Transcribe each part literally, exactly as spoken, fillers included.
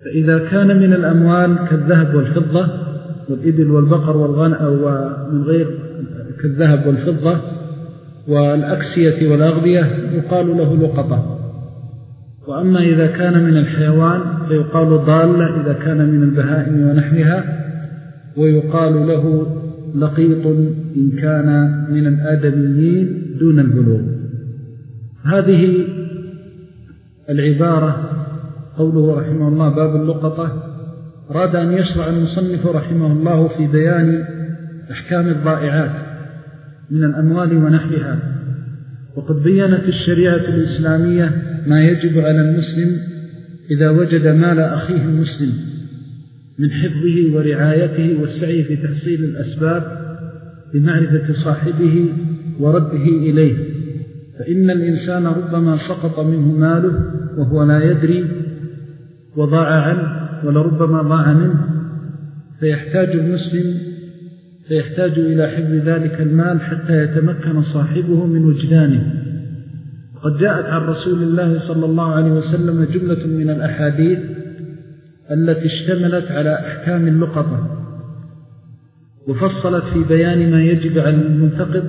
فإذا كان من الأموال كالذهب والفضة والإبل والبقر والغنم ومن غير كالذهب والفضة والأكسية والأغذية يقال له لقطة. وأما إذا كان من الحيوان فيقال ضالة إذا كان من البهائم ونحوها، ويقال له لقيط إن كان من الآدميين دون البلوغ. هذه العبارة قوله رحمه الله باب اللقطة أراد أن يشرع المصنف رحمه الله في بيان أحكام الضائعات من الأموال ونحوها. وقد بيّنت الشريعة الإسلامية ما يجب على المسلم إذا وجد مال أخيه المسلم من حفظه ورعايته والسعي في تحصيل الأسباب بمعرفة صاحبه ورده إليه، فإن الإنسان ربما سقط منه ماله وهو لا يدري وضاع عنه، ولربما ضاع منه، فيحتاج المسلم فيحتاج إلى حفظ ذلك المال حتى يتمكن صاحبه من وجدانه. وقد جاءت عن رسول الله صلى الله عليه وسلم جملة من الأحاديث التي اشتملت على أحكام اللقطة، وفصلت في بيان ما يجب على المنتقد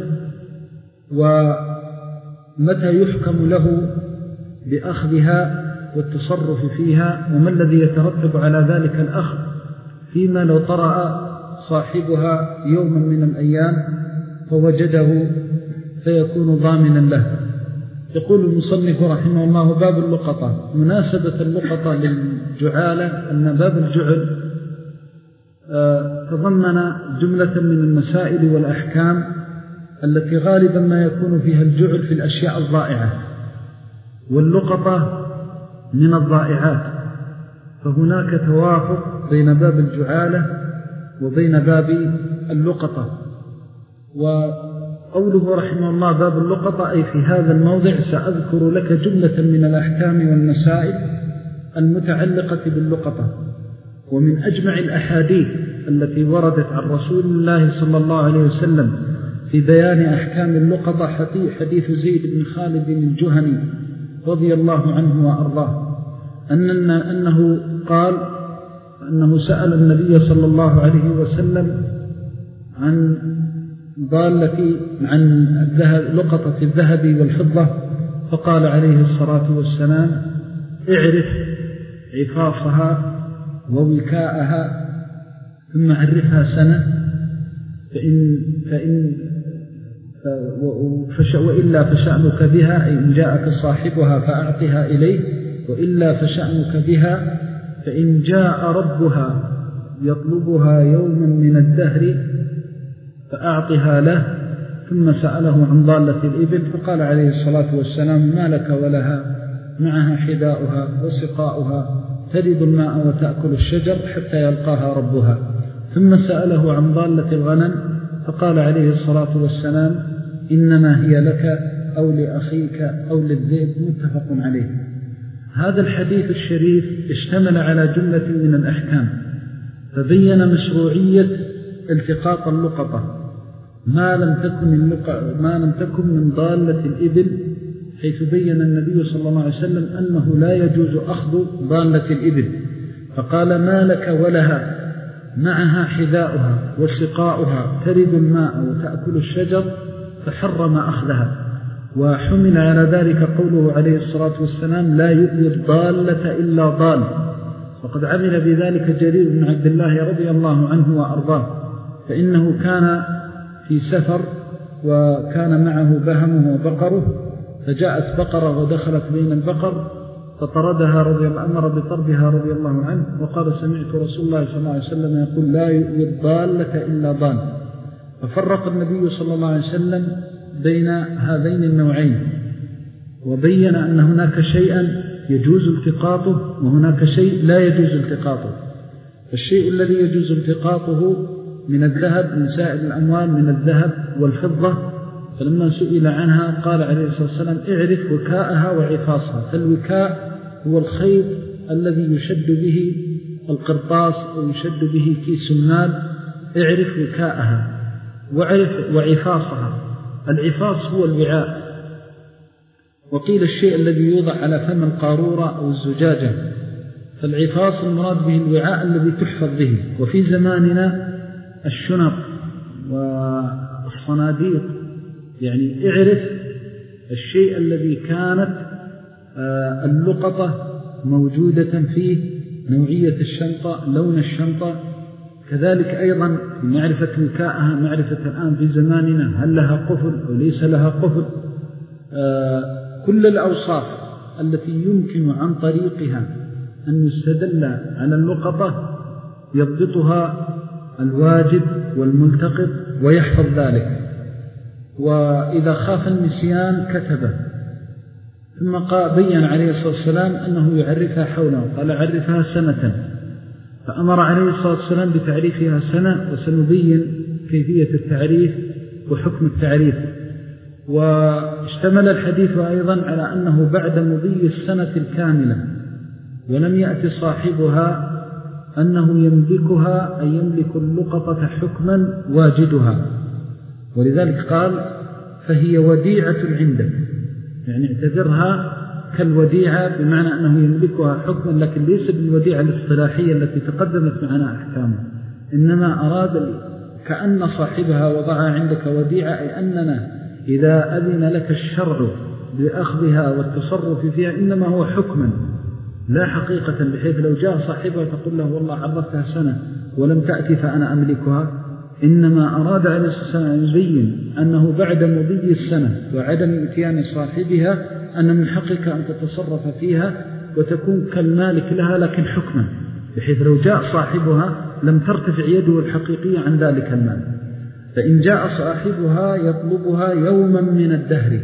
ومتى يحكم له بأخذها والتصرف فيها، وما الذي يترتب على ذلك الأخذ فيما لو طرأ صاحبها يوما من الأيام فوجده فيكون ضامنا له. يقول المصنف رحمه الله باب اللقطة. مناسبة اللقطة للجعالة أن باب الجعل تضمن جملة من المسائل والأحكام التي غالبا ما يكون فيها الجعل في الأشياء الضائعة، واللقطة من الضائعات، فهناك توافق بين باب الجعالة وبين باب اللقطة. وقوله رحمه الله باب اللقطة أي في هذا الموضع سأذكر لك جملة من الأحكام والمسائل المتعلقة باللقطة. ومن أجمع الأحاديث التي وردت عن رسول الله صلى الله عليه وسلم في بيان أحكام اللقطة حديث زيد بن خالد الجهني رضي الله عنه وأرضاه أن أنه قال أنه سأل النبي صلى الله عليه وسلم عن ضالة عن الذهب لقطة الذهب والفضة، فقال عليه الصلاة والسلام اعرف عفاصها ووكاءها ثم عرفها سنة، فإن, فإن فش وإلا فشأنك بها، أي إن جاءك صاحبها فأعطها إليه، وإلا فشأنك بها، فإن جاء ربها يطلبها يوما من الدهر فأعطها له. ثم سأله عن ضالة الإبل فقال عليه الصلاة والسلام ما لك ولها، معها حذاؤها وسقاؤها ترد الماء وتأكل الشجر حتى يلقاها ربها. ثم سأله عن ضالة الغنم فقال عليه الصلاة والسلام إنما هي لك أو لأخيك أو للذئب، متفق عليه. هذا الحديث الشريف اشتمل على جملة من الأحكام، فبين مشروعية التقاط اللقطة ما لم تكن ما لم تكن من ضالة الإبل، حيث بين النبي صلى الله عليه وسلم أنه لا يجوز أخذ ضالة الإبل، فقال ما لك ولها، معها حذاؤها وسقاؤها ترد الماء وتأكل الشجر، فحرم أخذها. وحمل على ذلك قوله عليه الصلاة والسلام لا يؤذي الضالة إلا ضال، وقد عمل بذلك جرير بن عبد الله رضي الله عنه وأرضاه، فإنه كان في سفر وكان معه بهمه وبقره، فجاءت بقرة ودخلت بين البقر فطردها رضي الله أمر بطردها رضي الله عنه، وقال سمعت رسول الله صلى الله عليه وسلم يقول لا يؤذي الضالة إلا ضال. ففرق النبي صلى الله عليه وسلم بين هذين النوعين، وبين أن هناك شيئا يجوز التقاطه وهناك شيء لا يجوز التقاطه. فالشيء الذي يجوز التقاطه من الذهب من سائر الأموال من الذهب والفضة، فلما سئل عنها قال عليه الصلاة والسلام اعرف وكاءها وعفاصها. فالوكاء هو الخيط الذي يشد به القرطاس ويشد به كيس المال، اعرف وكاءها وعرف وعفاصها. العفاص هو الوعاء، وقيل الشيء الذي يوضع على فم القارورة أو الزجاجة. فالعفاص المراد به الوعاء الذي تحفظ به. وفي زماننا الشنط والصناديق، يعني اعرف الشيء الذي كانت اللقطة موجودة فيه، نوعية الشنطة، لون الشنطة، كذلك أيضا معرفة وكاءها، معرفة الآن في زماننا هل لها قفل أو ليس لها قفل. كل الأوصاف التي يمكن عن طريقها أن يستدل على اللقطة يضبطها الواجب والملتقط ويحفظ ذلك. وإذا خاف النسيان كتبه. ثم قال بيّن عليه الصلاة والسلام أنه يعرفها حوله، قال عرفها سنة، فأمر عليه الصلاة والسلام بتعريفها سنة، وسنبين كيفية التعريف وحكم التعريف. واشتمل الحديث أيضا على أنه بعد مضي السنة الكاملة ولم يأتي صاحبها أنه يملكها، أي يملك اللقطة حكما واجدها. ولذلك قال فهي وديعة عندك، يعني اعتبرها كالوديعة، بمعنى أنه يملكها حكما، لكن ليس بالوديعة الاصطلاحية التي تقدمت معنا أحكامه، إنما أراد كأن صاحبها وضعها عندك وديعة، أي أننا إذا أذن لك الشرع بأخذها والتصرف فيها إنما هو حكما لا حقيقة، بحيث لو جاء صاحبها تقول له والله عرفتها سنة ولم تأتي فأنا أملكها. إنما أراد عليه الصلاة والسلام أن يبين أنه بعد مضي السنة وعدم إتيان صاحبها أن من حقك أن تتصرف فيها وتكون كالمالك لها، لكن حكما، بحيث لو جاء صاحبها لم ترتفع يده الحقيقية عن ذلك المال. فإن جاء صاحبها يطلبها يوما من الدهر،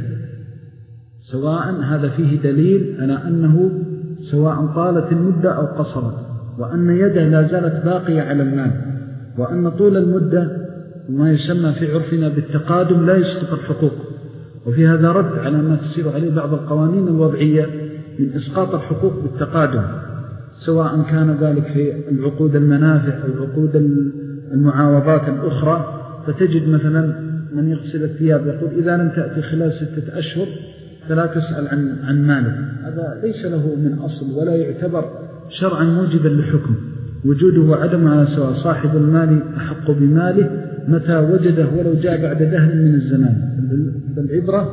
سواء هذا فيه دليل على أنه سواء طالت المدة أو قصرت، وأن يده لا زالت باقية على المال، وأن طول المدة ما يسمى في عرفنا بالتقادم لا يسقط الحقوق. وفي هذا رد على ما تسير عليه بعض القوانين الوضعية من إسقاط الحقوق بالتقادم، سواء كان ذلك في العقود المنافع أو عقود المعاوضات الأخرى. فتجد مثلا من يغسل الثياب يقول إذا لم تأتي خلال ستة أشهر فلا تسأل عن عن مالك، هذا ليس له من أصل ولا يعتبر شرعا موجبا لحكم، وجوده وعدمه على سواء. صاحب المال أحق بماله متى وجده ولو جاء بعد دهر من الزمان. فالعبرة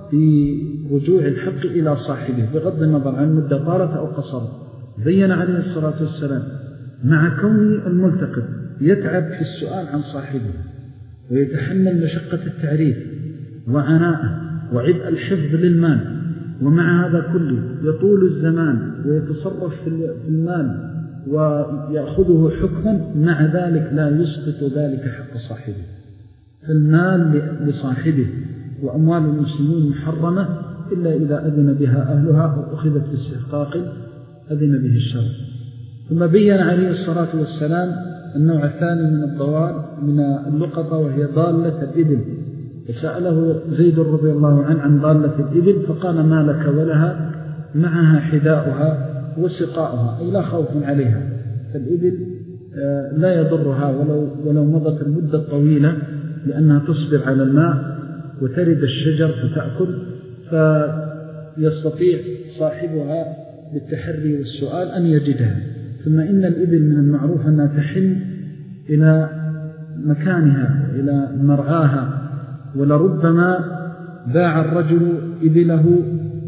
برجوع الحق إلى صاحبه بغض النظر عن مدة طالت أو قصرت. بين عليه الصلاة والسلام مع كون الملتقط يتعب في السؤال عن صاحبه ويتحمل مشقة التعريف وعناءه وعبء الحفظ للمال، ومع هذا كله يطول الزمان ويتصرف في المال ويأخذه حكما، مع ذلك لا يسقط ذلك حق صاحبه. فالمال لصاحبه وأموال المسلمين محرمة إلا إذا أذن بها أهلها وأخذت باستحقاق أذن به الشرع. ثم بيّن عليه الصلاة والسلام النوع الثاني من الضوال من اللقطة، وهي ضالة الإبل. فسأله زيد رضي الله عنه عن ضالة الإبل فقال ما لك ولها معها حذاؤها وسقاؤها، أي لا خوف عليها. فالإبل لا يضرها ولو, ولو مضت المدة الطويلة، لأنها تصبر على الماء وترد الشجر فتأكل، فيستطيع صاحبها بالتحري والسؤال أن يجدها. ثم إن الإبل من المعروف أنها تحن إلى مكانها إلى مرعاها، ولربما باع الرجل إبله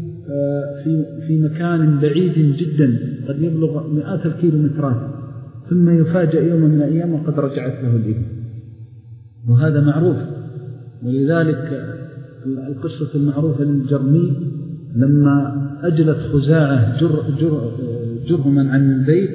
في في مكان بعيد جدا قد يبلغ مئات الكيلومترات، ثم يفاجأ يوم من الأيام وقد رجعت له الإبل، وهذا معروف. ولذلك القصة المعروفة للجرمي لما أجلت خزاعة جر جر جرهما عن البيت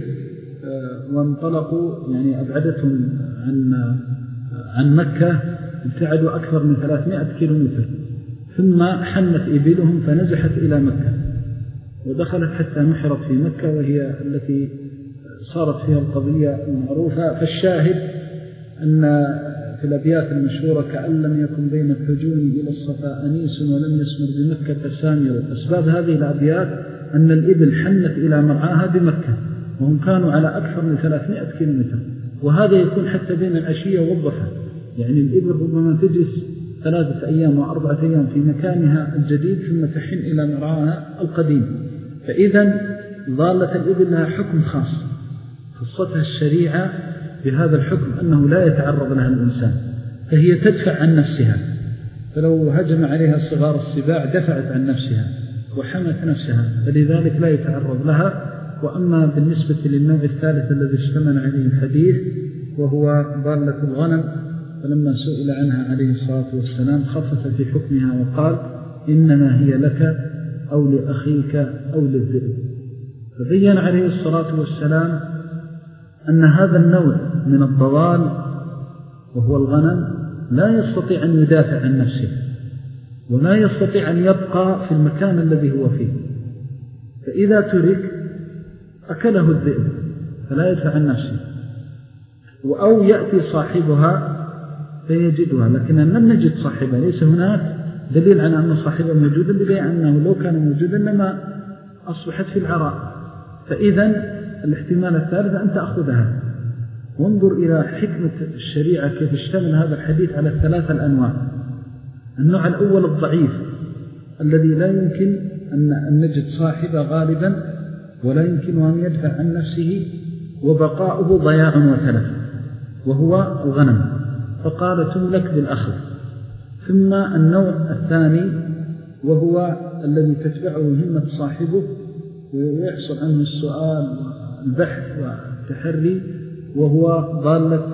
وانطلقوا، يعني أبعدتهم عن عن مكة، ابتعدوا أكثر من ثلاثمائة كيلومتر، ثم حنت إبلهم فنزحت إلى مكة ودخلت حتى محرت في مكة، وهي التي صارت فيها القضية المعروفة. فالشاهد أن في الأبيات المشهورة كأن لم يكن بين الحجون إلى الصفا أنيس ولم يسمر بمكة سامر. أسباب هذه الأبيات أن الإبل حنت إلى مرعاها بمكة، وهم كانوا على أكثر من ثلاثمائة كيلومتر، وهذا يكون حتى بين العشية والضحى. يعني الإبل ربما تجلس ثلاثة أيام وأربعة أيام في مكانها الجديد ثم تحن إلى مرعاها القديم. فإذا ضالة الإبل لها حكم خاص خصتها الشريعة بهذا الحكم أنه لا يتعرض لها الإنسان، فهي تدفع عن نفسها، فلو هجم عليها صغار السباع دفعت عن نفسها وحمت نفسها، فلذلك لا يتعرض لها. وأما بالنسبة للنوع الثالث الذي اشتمل عليه الحديث وهو ضالة الغنم، فلما سئل عنها عليه الصلاة والسلام خفف في حكمها وقال إنما هي لك أو لأخيك أو للذئب. فبين عليه الصلاة والسلام أن هذا النوع من الضلال وهو الغنم لا يستطيع أن يدافع عن نفسه ولا يستطيع أن يبقى في المكان الذي هو فيه، فإذا ترك أكله الذئب فلا يدفع عن نفسه، أو يأتي صاحبها فيجدها، لكن لم نجد صاحبها، ليس هناك دليل على أن صاحبها موجود، اللي أنه لو كان موجودا لما أصبحت في العراء. فإذا الاحتمال الثالث أن تأخذها. وانظر إلى حكمة الشريعة كيف اشتمل هذا الحديث على الثلاثة الأنواع. النوع الأول الضعيف الذي لا يمكن أن نجد صاحبه غالبا ولا يمكن أن يدفع عن نفسه وبقاؤه ضياع وتلف، وهو الغنم، فقال تملك بالأخذ. ثم النوع الثاني وهو الذي تتبعه همة صاحبه ويحصل عنه السؤال والبحث والتحري، وهو ضالة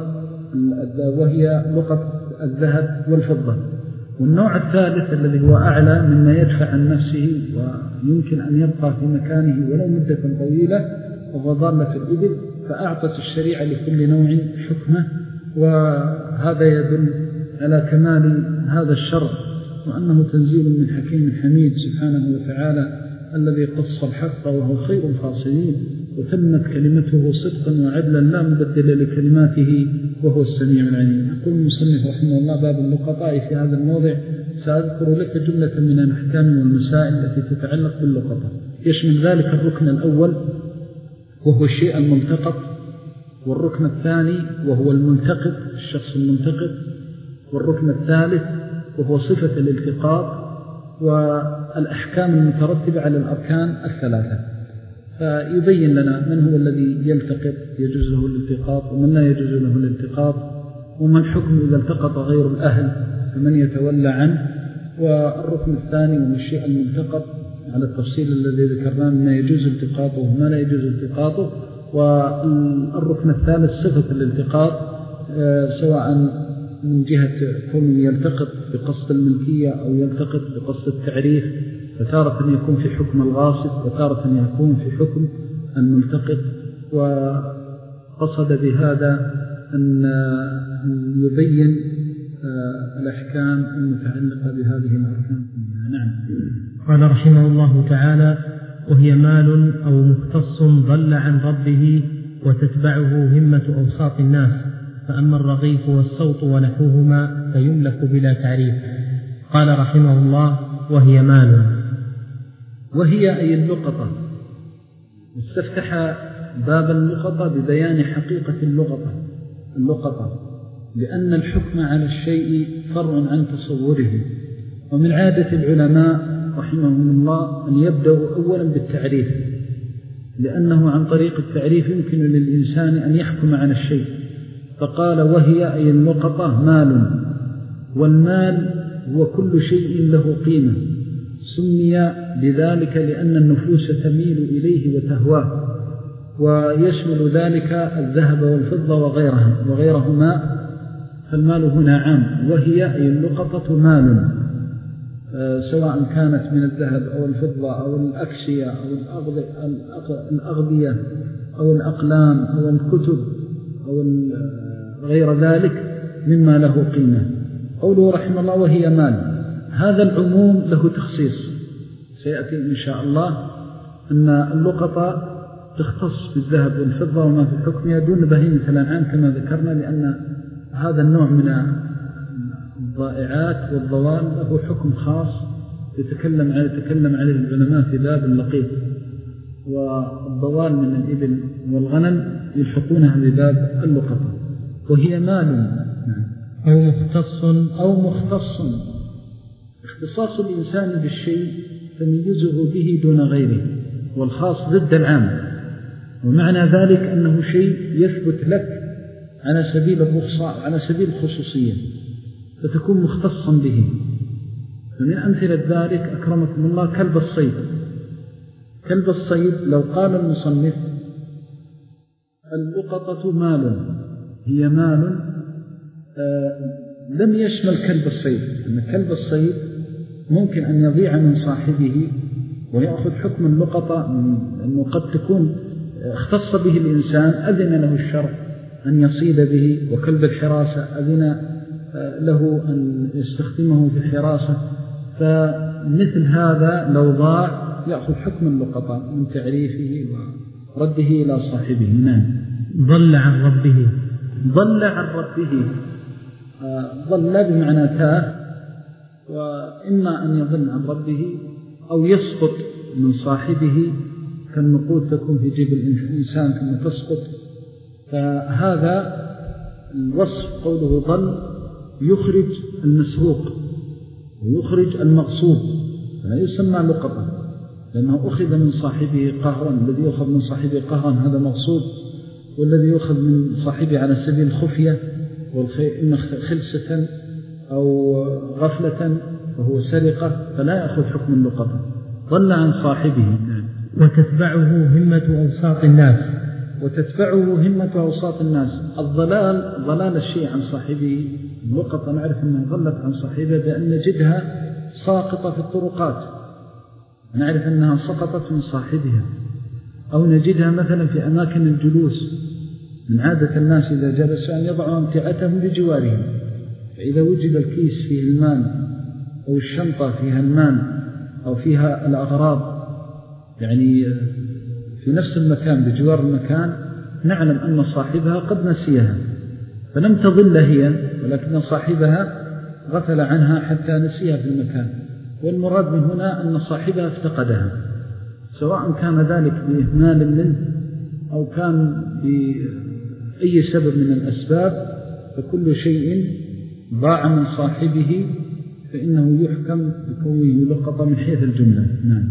وهي لقطة الذهب والفضة. والنوع الثالث الذي هو أعلى مما يدفع عن نفسه ويمكن أن يبقى في مكانه ولو مدة طويلة وهو ضالة الإبل، فأعطت الشريعة لكل نوع حكمه. وهذا يدل على كمال هذا الشرع وأنه تنزيل من حكيم حميد سبحانه وتعالى الذي قص الحق وهو خير الفاصلين، وتمت كلمته صدقا وعدلا لا مبدل لكلماته وهو السميع العليم. يقول المصنف رحمه الله باب اللقطاء في هذا الموضع سأذكر لك جملة من الأحكام والمسائل التي تتعلق باللقطة. يشمل ذلك الركن الأول وهو الشيء الملتقط، والركن الثاني وهو الملتقط الشخص الملتقط، والركن الثالث وهو صفة الالتقاط، والأحكام المترتبة على الأركان الثلاثة. فيبين لنا من هو الذي يلتقط يجوز له الالتقاط ومن لا يجوز له الالتقاط، ومن حكم إذا التقط غير الأهل فمن يتولى عنه، والركن الثاني وهو الشيء الملتقط على التفصيل الذي ذكرناه ما يجوز التقاطه وما لا يجوز التقاطه، والركن الثالث صفة الالتقاط سواء من جهة كون يلتقط بقصد الملكية أو يلتقط بقصد التعريف، فتارة يكون في حكم الغاصب وتارة يكون في حكم الملتقط. وقصد بهذا أن يبين الأحكام المتعلقة بهذه الأركان. نعم. قال رحمه الله تعالى: وهي مال أو مختص ضل عن ربه وتتبعه همة أوساط الناس، فأما الرغيف والصوت ونحوهما فيملك بلا تعريف. قال رحمه الله: وهي مال. وهي أي اللقطة. استفتح باب اللقطة ببيان حقيقة اللقطة اللقطة لأن الحكم على الشيء فرع عن تصوره. ومن عادة العلماء رحمهم الله أن يبدأوا أولا بالتعريف، لأنه عن طريق التعريف يمكن للإنسان أن يحكم على الشيء. فقال: وهي أي اللقطة مال. والمال هو كل شيء له قيمة، سمي بذلك لأن النفوس تميل إليه وتهواه، ويشمل ذلك الذهب والفضة وغيرها وغيرهما، فالمال هنا عام. وهي أي اللقطة مال، سواء كانت من الذهب أو الفضة أو الأكسية أو الأغذية أو الأقلام أو الكتب أو غير ذلك مما له قيمة. قوله رحمه الله: وهي مال، هذا العموم له تخصيص سيأتي إن شاء الله، أن اللقطة تختص بالذهب والفضة وما في حكمها دون بهيمة الأنعام كما ذكرنا، لأن هذا النوع من الضائعات والضوال له حكم خاص يتكلم عليه يتكلم عليه العلماء في باب اللقيط، والضوال من الإبل والغنم يلحقونها بباب اللقطة. وهي مال أو مختص أو مختص، اختصاص الإنسان بالشيء تميزه به دون غيره. والخاص ضد العام، ومعنى ذلك أنه شيء يثبت لك على سبيل الرخصة على سبيل الخصوصية فتكون مختصا به. فمن أمثلة ذلك أكرمكم الله كلب الصيد. كلب الصيد لو قال المصنف اللقطة مال، هي مال آه لم يشمل كلب الصيد، أن كلب الصيد ممكن أن يضيع من صاحبه ويأخذ حكم اللقطة، أنه قد تكون اختص به الإنسان أذن له الشرع أن يصيد به، وكلب الحراسة أذن له أن يستخدمه في الحراسة. فمثل هذا لو ضاع يأخذ حكم اللقطة من تعريفه ورده إلى صاحبه. نعم. ضل عن ربه. ضل عن ربه ضل بمعنى تاه، وإما أن يضل عن ربه أو يسقط من صاحبه كالنقود تكون في جيب الإنسان ثم تسقط. فهذا الوصف قوله ضل يخرج المسروق ويخرج المغصوب، فلا يسمى لقطة لأنه أخذ من صاحبه قهرا. الذي يأخذ من صاحبه قهرا هذا مغصوب، والذي يأخذ من صاحبه على سبيل الخفية إما خلسة أو غفلة فهو سرقة، فلا يأخذ حكم اللقطة. ضل عن صاحبه. وتتبعه همة أوساط الناس. وتتبعه همة أوساط الناس. الضلال ضلال الشيء عن صاحبه. اللقطة نعرف أنها ضلت عن صاحبها بأن نجدها ساقطة في الطرقات، نعرف أنها سقطت من صاحبها، أو نجدها مثلا في أماكن الجلوس. من عادة الناس إذا جلسوا أن يضعوا أمتعتهم بجوارهم، فإذا وجد الكيس فيه المال أو الشنطة فيها المال أو فيها الأغراض يعني في نفس المكان بجوار المكان، نعلم أن صاحبها قد نسيها، فلم تضل هي ولكن صاحبها غفل عنها حتى نسيها في المكان. والمراد من هنا أن صاحبها افتقدها، سواء كان ذلك بإهمال منه أو كان بأي سبب من الأسباب، فكل شيء ضاع من صاحبه فإنه يحكم بكونه لقطة من حيث الجملة. نعم.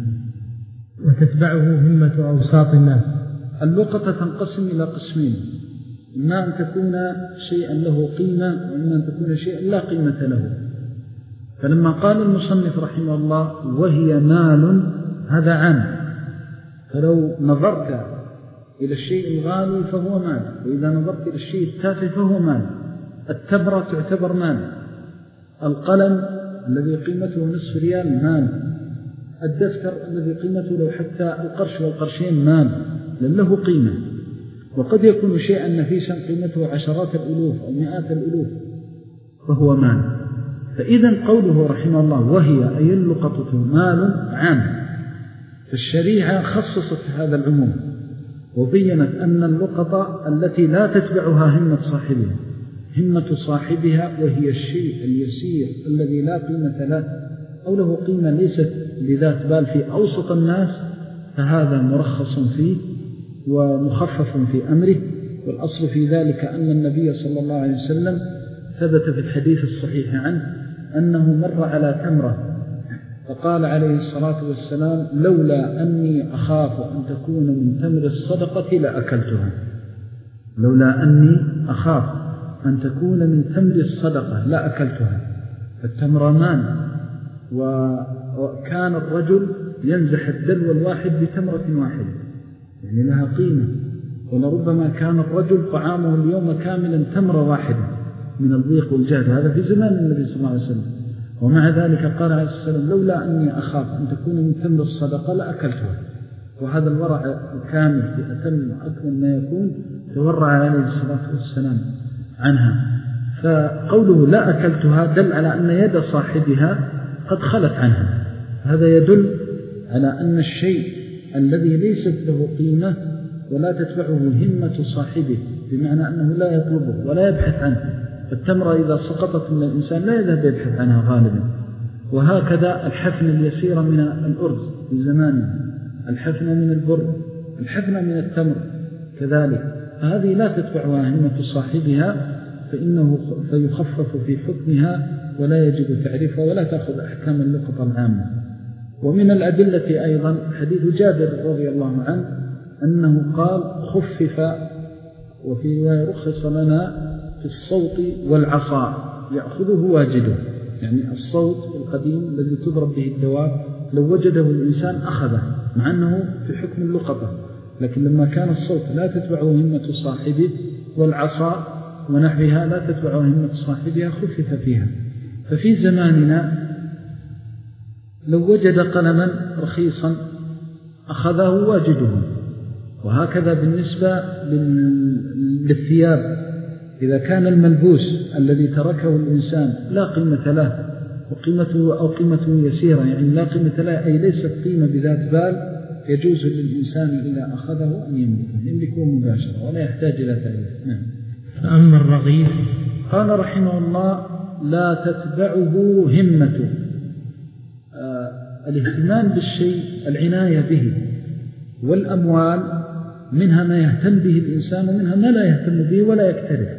وتتبعه همة أوساط الناس. اللقطة تنقسم إلى قسمين: إما أن تكون شيئا له قيمة، وإما أن تكون شيئا لا قيمة له. فلما قال المصنف رحمه الله وهي مال، هذا عام، فلو نظرت إلى الشيء الغالي فهو مال، وإذا نظرت إلى الشيء التافه فهو مال. التبرة تعتبر مال، القلم الذي قيمته نصف ريال مال، الدفتر الذي قيمته لو حتى القرش والقرشين مال، لأن له قيمة. وقد يكون شيئا نفيسا قيمته عشرات الألوف أو مئات الألوف فهو مال. فإذا قوله رحمه الله وهي أي اللقطة مال عام، فالشريعة خصصت هذا العموم وبينت أن اللقطة التي لا تتبعها همة صاحبها، همة صاحبها وهي الشيء اليسير الذي لا قيمة له أو له قيمة ليست لذات بال في أوسط الناس، فهذا مرخص فيه ومخفف في أمره. والأصل في ذلك أن النبي صلى الله عليه وسلم ثبت في الحديث الصحيح عنه أنه مر على تمرة فقال عليه الصلاة والسلام لولا أني أخاف أن تكون من تمر الصدقة لأكلتها. لولا أني أخاف أن تكون من تمر الصدقة لأكلتها. فالتمر مان، وكان الرجل ينزح الدلو الواحد بتمرة واحدة، يعني لها قيمة. ولربما كان الرجل طعامه اليوم كاملا تمرة واحدة من الضيق والجهد، هذا في زمان النبي صلى الله عليه وسلم. ومع ذلك قال عليه الصلاة والسلام لولا أني أخاف أن تكون من تمر الصدقة لأكلتها. وهذا الورع الكامل في أتم وأكمل ما يكون تورع عليه الصلاة والسلام عنها. فقوله لا أكلتها دل على أن يد صاحبها قد خلت عنها. هذا يدل على أن الشيء الذي ليست له قيمة ولا تتبعه همة صاحبه، بمعنى أنه لا يطلبه ولا يبحث عنه. التمرة إذا سقطت من الإنسان لا يذهب يبحث عنها غالبا. وهكذا الحفن اليسير من الأرز في زمانه، الحفن من البر، الحفن من التمر كذلك، فهذه لا تتبعها همة صاحبها فإنه فيخفف في حكمها ولا يجب تعريفها ولا تأخذ أحكام اللقطة العامة. ومن الأدلة أيضا حديث جابر رضي الله عنه أنه قال خفف وفي رخص لنا في الصوت والعصا يأخذه واجده، يعني الصوت القديم الذي تضرب به الدواب لو وجده الإنسان أخذه مع أنه في حكم اللقطة، لكن لما كان الصوت لا تتبعه همة صاحبه والعصا ونحوها لا تتبعه همة صاحبها خفف فيها. ففي زماننا لو وجد قلما رخيصا أخذه واجده، وهكذا بالنسبة للثياب، إذا كان الملبوس الذي تركه الإنسان لا قيمة له وقيمته أو قيمته يسيرة، يعني لا قيمة له أي ليست قيمة بذات بال، يجوز للإنسان إذا أخذه أن يملكه يملكه مباشرة ولا يحتاج إلى تأليف. نعم. فأما الرغيف قال رحمه الله لا تتبعه همته، آه الاهتمام بالشيء العناية به، والأموال منها ما يهتم به الإنسان ومنها ما لا يهتم به ولا يكترث.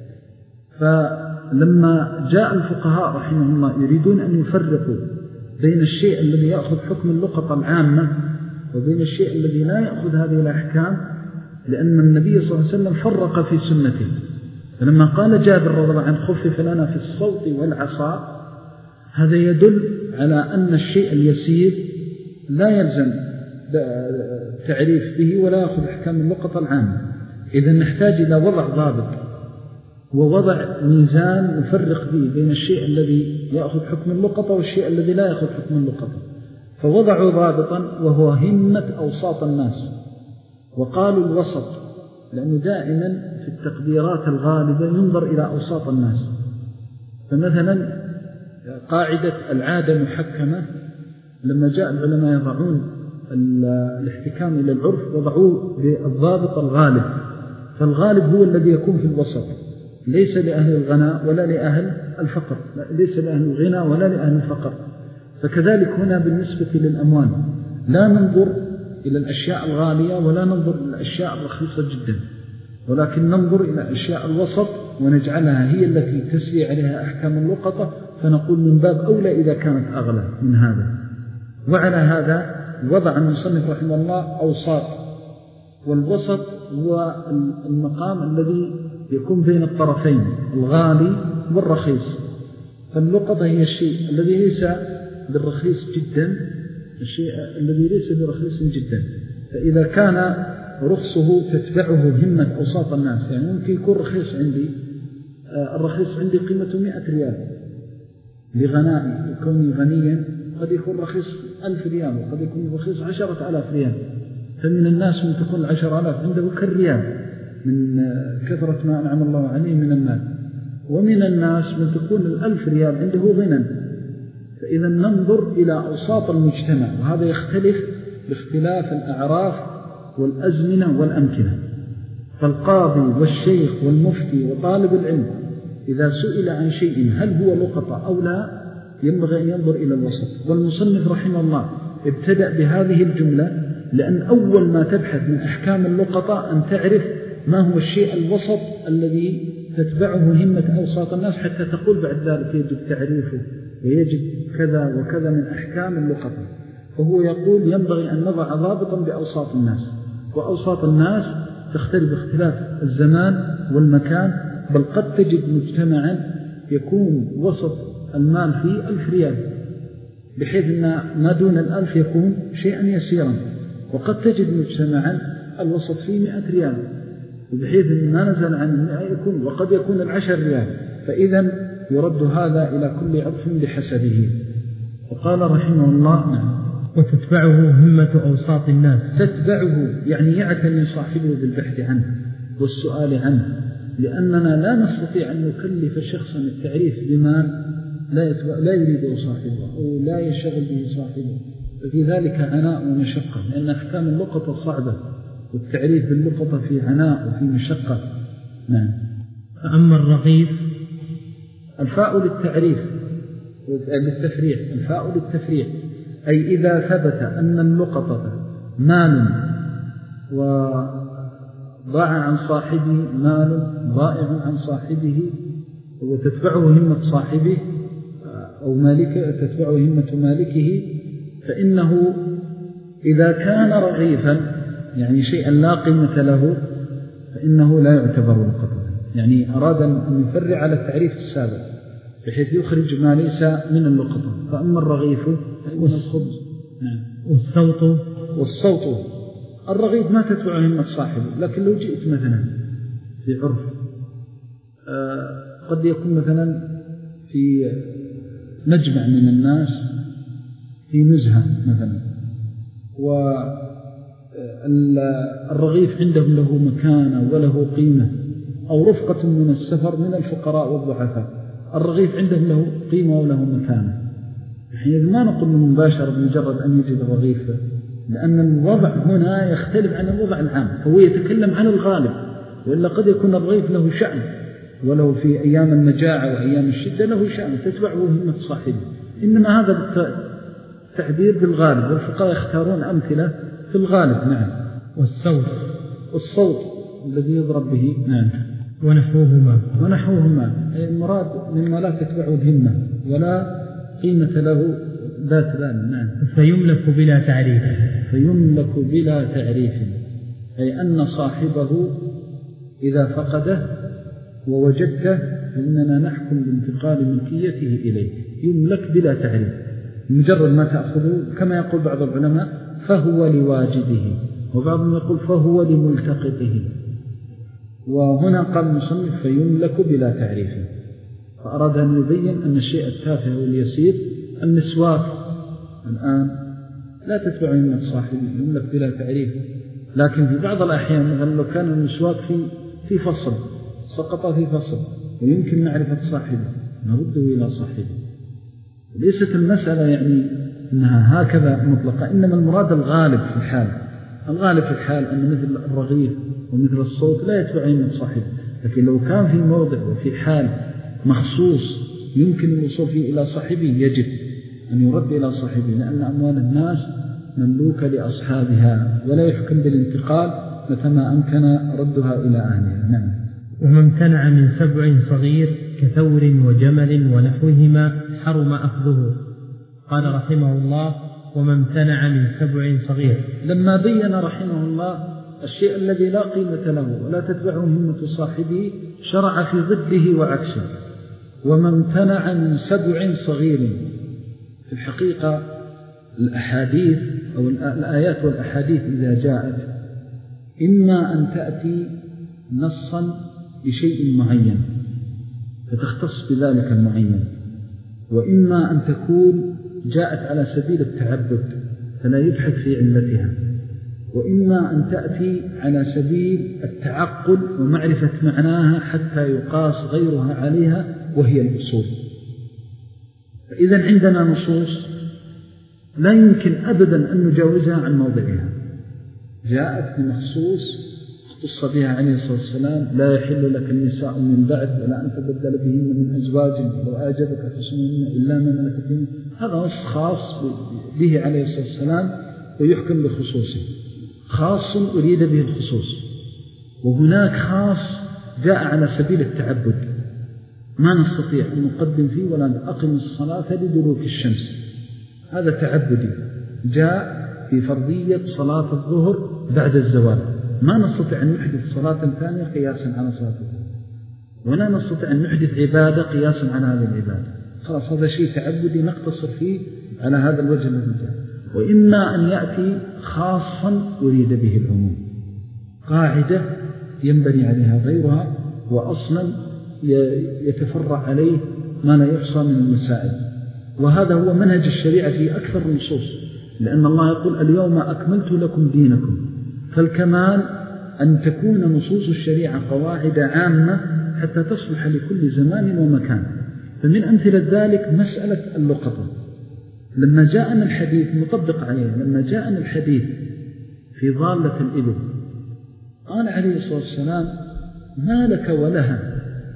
فلما جاء الفقهاء رحمه الله يريدون أن يفرقوا بين الشيء الذي يأخذ حكم اللقطة العامة وبين الشيء الذي لا يأخذ هذه الأحكام، لأن النبي صلى الله عليه وسلم فرق في سنته. فلما قال جابر رضي الله عنه خفف لنا في الصوت والعصا، هذا يدل على أن الشيء اليسير لا يلزم تعريف به ولا يأخذ أحكام اللقطة العامة. إذا نحتاج إلى وضع ضابط ووضع ميزان يفرق به بين الشيء الذي يأخذ حكم اللقطة والشيء الذي لا يأخذ حكم اللقطة، فوضعوا ضابطا وهو همة أوساط الناس، وقالوا الوسط، لأنه دائما في التقديرات الغالبة ينظر إلى أوساط الناس. فمثلا قاعدة العادة محكمة، لما جاء العلماء يضعون الاحتكام إلى العرف وضعوه بالضابط الغالب، فالغالب هو الذي يكون في الوسط، ليس لأهل الغنى ولا لأهل الفقر، ليس لأهل الغنى ولا لأهل الفقر. فكذلك هنا بالنسبة للأموال لا ننظر إلى الأشياء الغالية ولا ننظر إلى الأشياء الرخيصة جدا، ولكن ننظر إلى الأشياء الوسط ونجعلها هي التي تسري عليها أحكام اللقطة، فنقول من باب أولى إذا كانت أغلى من هذا. وعلى هذا وضع المصنف رحمه الله أوساط، والوسط هو المقام الذي يكون بين الطرفين الغالي والرخيص. فاللقطة هي الشيء الذي ليس بالرخيص جدا، الشيء الذي ليس برخيص جدا. فإذا كان رخصه تتبعه همة أوساط الناس، يعني ممكن يكون رخيص عندي، الرخيص عندي قيمته مئة ريال لغنائي وكوني غنيا، قد يكون رخيص ألف ريال وقد يكون رخيص عشرة ألاف ريال. فمن الناس من تكون العشر ألاف عنده كالريال من كثرة ما أنعم الله عليه من المال، ومن الناس من تكون الألف ريال عنده غنى. فإذا ننظر إلى أوساط المجتمع، وهذا يختلف باختلاف الأعراف والأزمنة والأمكنة. فالقاضي والشيخ والمفتي وطالب العلم إذا سئل عن شيء هل هو لقطة أو لا ينبغي أن ينظر إلى الوسط. والمصنف رحمه الله ابتدأ بهذه الجملة لأن أول ما تبحث من أحكام اللقطة أن تعرف ما هو الشيء الوسط الذي تتبعه همة أوساط الناس، حتى تقول بعد ذلك يجب تعريفه ويجب كذا وكذا من أحكام اللقطة. فهو يقول ينبغي أن نضع ضابطا بأوساط الناس، وأوساط الناس تختلف باختلاف الزمان والمكان، بل قد تجد مجتمعا يكون وسط المال فيه ألف ريال بحيث أن ما دون الألف يكون شيئا يسيرا، وقد تجد مجتمعا الوسط فيه مئة ريال بحيث أن ما نزل عن المئة يكون، وقد يكون العشر ريال. فإذا يرد هذا إلى كل عرف بحسبه. وقال رحمه الله نعم وتتبعه همة أوساط الناس. تتبعه يعني يعتني صاحبه بالبحث عنه والسؤال عنه، لأننا لا نستطيع أن نكلف شخصا التعريف بما لا, لا يريده صاحبه أو لا يشغل به صاحبه، ففي ذلك عناء ومشقة، لأن أحكام اللقطة صعبة والتعريف باللقطة في عناء وفي مشقة. نعم. فأما الرغيف الفاء للتعريف للتفريع، الفاء للتفريع، أي إذا ثبت أن اللقطة مال وضاع عن صاحبه، مال ضائع عن صاحبه وتتبعه همة صاحبه أو مالكه، تتبعه همة مالكه، فإنه إذا كان رغيفا يعني شيئا لا قيمة له فإنه لا يعتبر لقطة. يعني أراد أن يفرع على التعريف السابق بحيث يخرج ما ليس من اللقطة. فأما الرغيف فإنه الخبز. نعم. والصوت والصوت الرغيف ما تتبع همة صاحبه، لكن لو جئت مثلا في عرف آه قد يكون مثلا في مجمع من الناس في نزهة مثلا، والرغيف عندهم له مكانة وله قيمة، أو رفقة من السفر من الفقراء والضعفاء الرغيف عندهم له قيمة وله مكانة، حيث ما نقول مباشرة بمجرد أن يجد الرغيف، لأن الوضع هنا يختلف عن الوضع العام، فهو يتكلم عن الغالب، وإلا قد يكون الرغيف له شأن ولو في أيام المجاعة وأيام الشدة له شأن تتبعه همة صاحبه. إنما هذا التعبير بالغالب، والفقهاء يختارون أمثلة في الغالب. نعم. والصوت الصوت الذي يضرب به. نعم. ونحوهما ونحوهما المراد مما لا تتبعه الهمة ولا قيمة له ذات بال. نعم. فيملك بلا تعريف فيملك بلا تعريف أي أن صاحبه إذا فقده ووجدته فإننا نحكم بانتقال ملكيته إليه. يملك بلا تعريف، مجرد ما تأخذه، كما يقول بعض العلماء فهو لواجده، وبعضهم يقول فهو لملتقطه. وهنا قال المصنف فيملك بلا تعريف، فأراد أن يبين أن الشيء التافه واليسير المسواك الآن لا تتبع همة صاحبه، يملك بلا تعريف. لكن في بعض الأحيان مثلا لو كان المسواك في في فصل سقط في فصل ويمكن معرفة صاحبه نرده إلى صاحبه. ليست المسألة يعني أنها هكذا مطلقة، إنما المراد الغالب في الحال. الغالب في الحال أن مثل الرغيف ومثل الصوت لا يتبع همة صاحبه، لكن لو كان في موضع وفي حال مخصوص يمكن الوصول فيه إلى صاحبه يجب أن يرد إلى صاحبه، لأن أموال الناس مملوكة لأصحابها ولا يحكم بالانتقال متى ما أمكن ردها إلى أهلها. نعم. وما امتنع من سبع صغير كثور وجمل ونحوهما حرم أخذه. قال رحمه الله وما امتنع من سبع صغير. لما بين رحمه الله الشيء الذي لا قيمة له ولا تتبعه همة صاحبه شرع في ضده وعكسه. وما امتنع من سبع صغير، في الحقيقة الأحاديث أو الآيات والأحاديث إذا جاءت إما أن تأتي نصا بشيء معين فتختص بذلك المعين، وإما أن تكون جاءت على سبيل التعبد فلا يبحث في علتها، وإما أن تأتي على سبيل التعقل ومعرفة معناها حتى يقاس غيرها عليها وهي الأصول. فإذا عندنا نصوص لا يمكن أبدا أن نجاوزها عن موضعها، جاءت بمخصوص اختص بها عليه الصلاة والسلام لا يحل لك النساء من بعد ولا أن تبدل بهن من أزواج لو أعجبك فسنهن إلا ما ملكت يمينك. هذا نص خاص به عليه الصلاة والسلام ويحكم بخصوصه، خاص أريد به الخصوص. وهناك خاص جاء على سبيل التعبد ما نستطيع أن نقدم فيه ولا أقم الصلاة لدلوك الشمس، هذا تعبدي جاء في فرضية صلاة الظهر بعد الزوال، ما نستطيع أن نحدث صلاة ثانية قياسا على صلاة الظهر، ولا نستطيع أن نحدث عبادة قياسا على هذه العبادة. خلاص هذا شيء تعبدي نقتصر فيه على هذا الوجه الذي جاء. وإما أن يأتي خاصا يريد به العموم، قاعدة ينبني عليها غيرها وأصلا يتفرع عليه ما لا يحصى من المسائل. وهذا هو منهج الشريعة في أكثر النصوص، لأن الله يقول اليوم أكملت لكم دينكم. فالكمال أن تكون نصوص الشريعة قواعد عامة حتى تصلح لكل زمان ومكان. فمن أمثلة ذلك مسألة اللقطة، لما جاءنا الحديث مطبق عليه، لما جاءنا الحديث في ضالة الإبل قال عليه الصلاة والسلام ما لك ولها،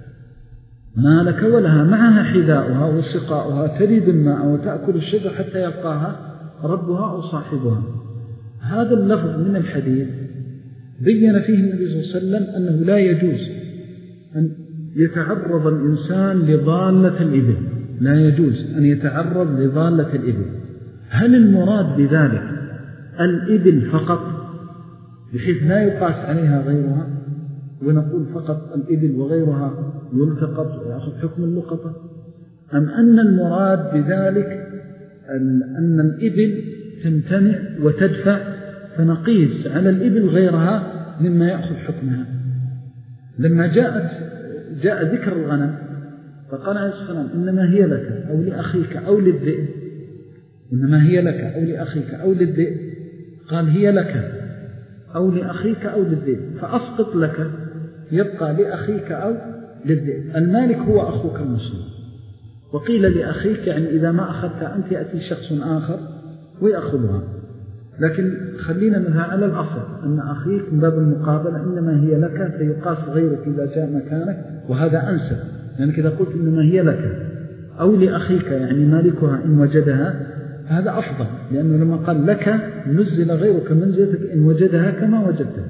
ما لك ولها، معها حذاؤها وسقاؤها تريد الماء وتأكل الشجر حتى يبقاها ربها أو صاحبها. هذا اللفظ من الحديث بين فيه النبي صلى الله عليه وسلم أنه لا يجوز أن يتعرض الإنسان لضالة الإبل، لا يجوز أن يتعرض لضالة الإبل. هل المراد بذلك الإبل فقط بحيث لا يقاس عليها غيرها، ونقول فقط الإبل وغيرها يلتقط ويأخذ حكم اللقطة، أم أن المراد بذلك أن الإبل تمتنع وتدفع فنقيس على الإبل غيرها مما يأخذ حكمها؟ لما جاءت جاء ذكر الغنم فقال عليه السلام إنما هي لك أو لأخيك أو للذئب، إنما هي لك أو لأخيك أو للذئب، قال هي لك أو لأخيك أو للذئب، فأسقط لك يبقى لأخيك أو للذئب. المالك هو أخوك المسلم، وقيل لأخيك يعني إذا ما أخذت أنت يأتي شخص آخر ويأخذها، لكن خلينا منها على الأصل أن أخيك من باب المقابلة إنما هي لك فيقاس غيرك إذا جاء مكانك، وهذا أنسب، لأنك يعني إذا قلت إنما هي لك أو لأخيك يعني مالكها إن وجدها هذا أفضل، لأنه لما قال لك نزل غيرك منزلتك إن وجدها كما وجدتها.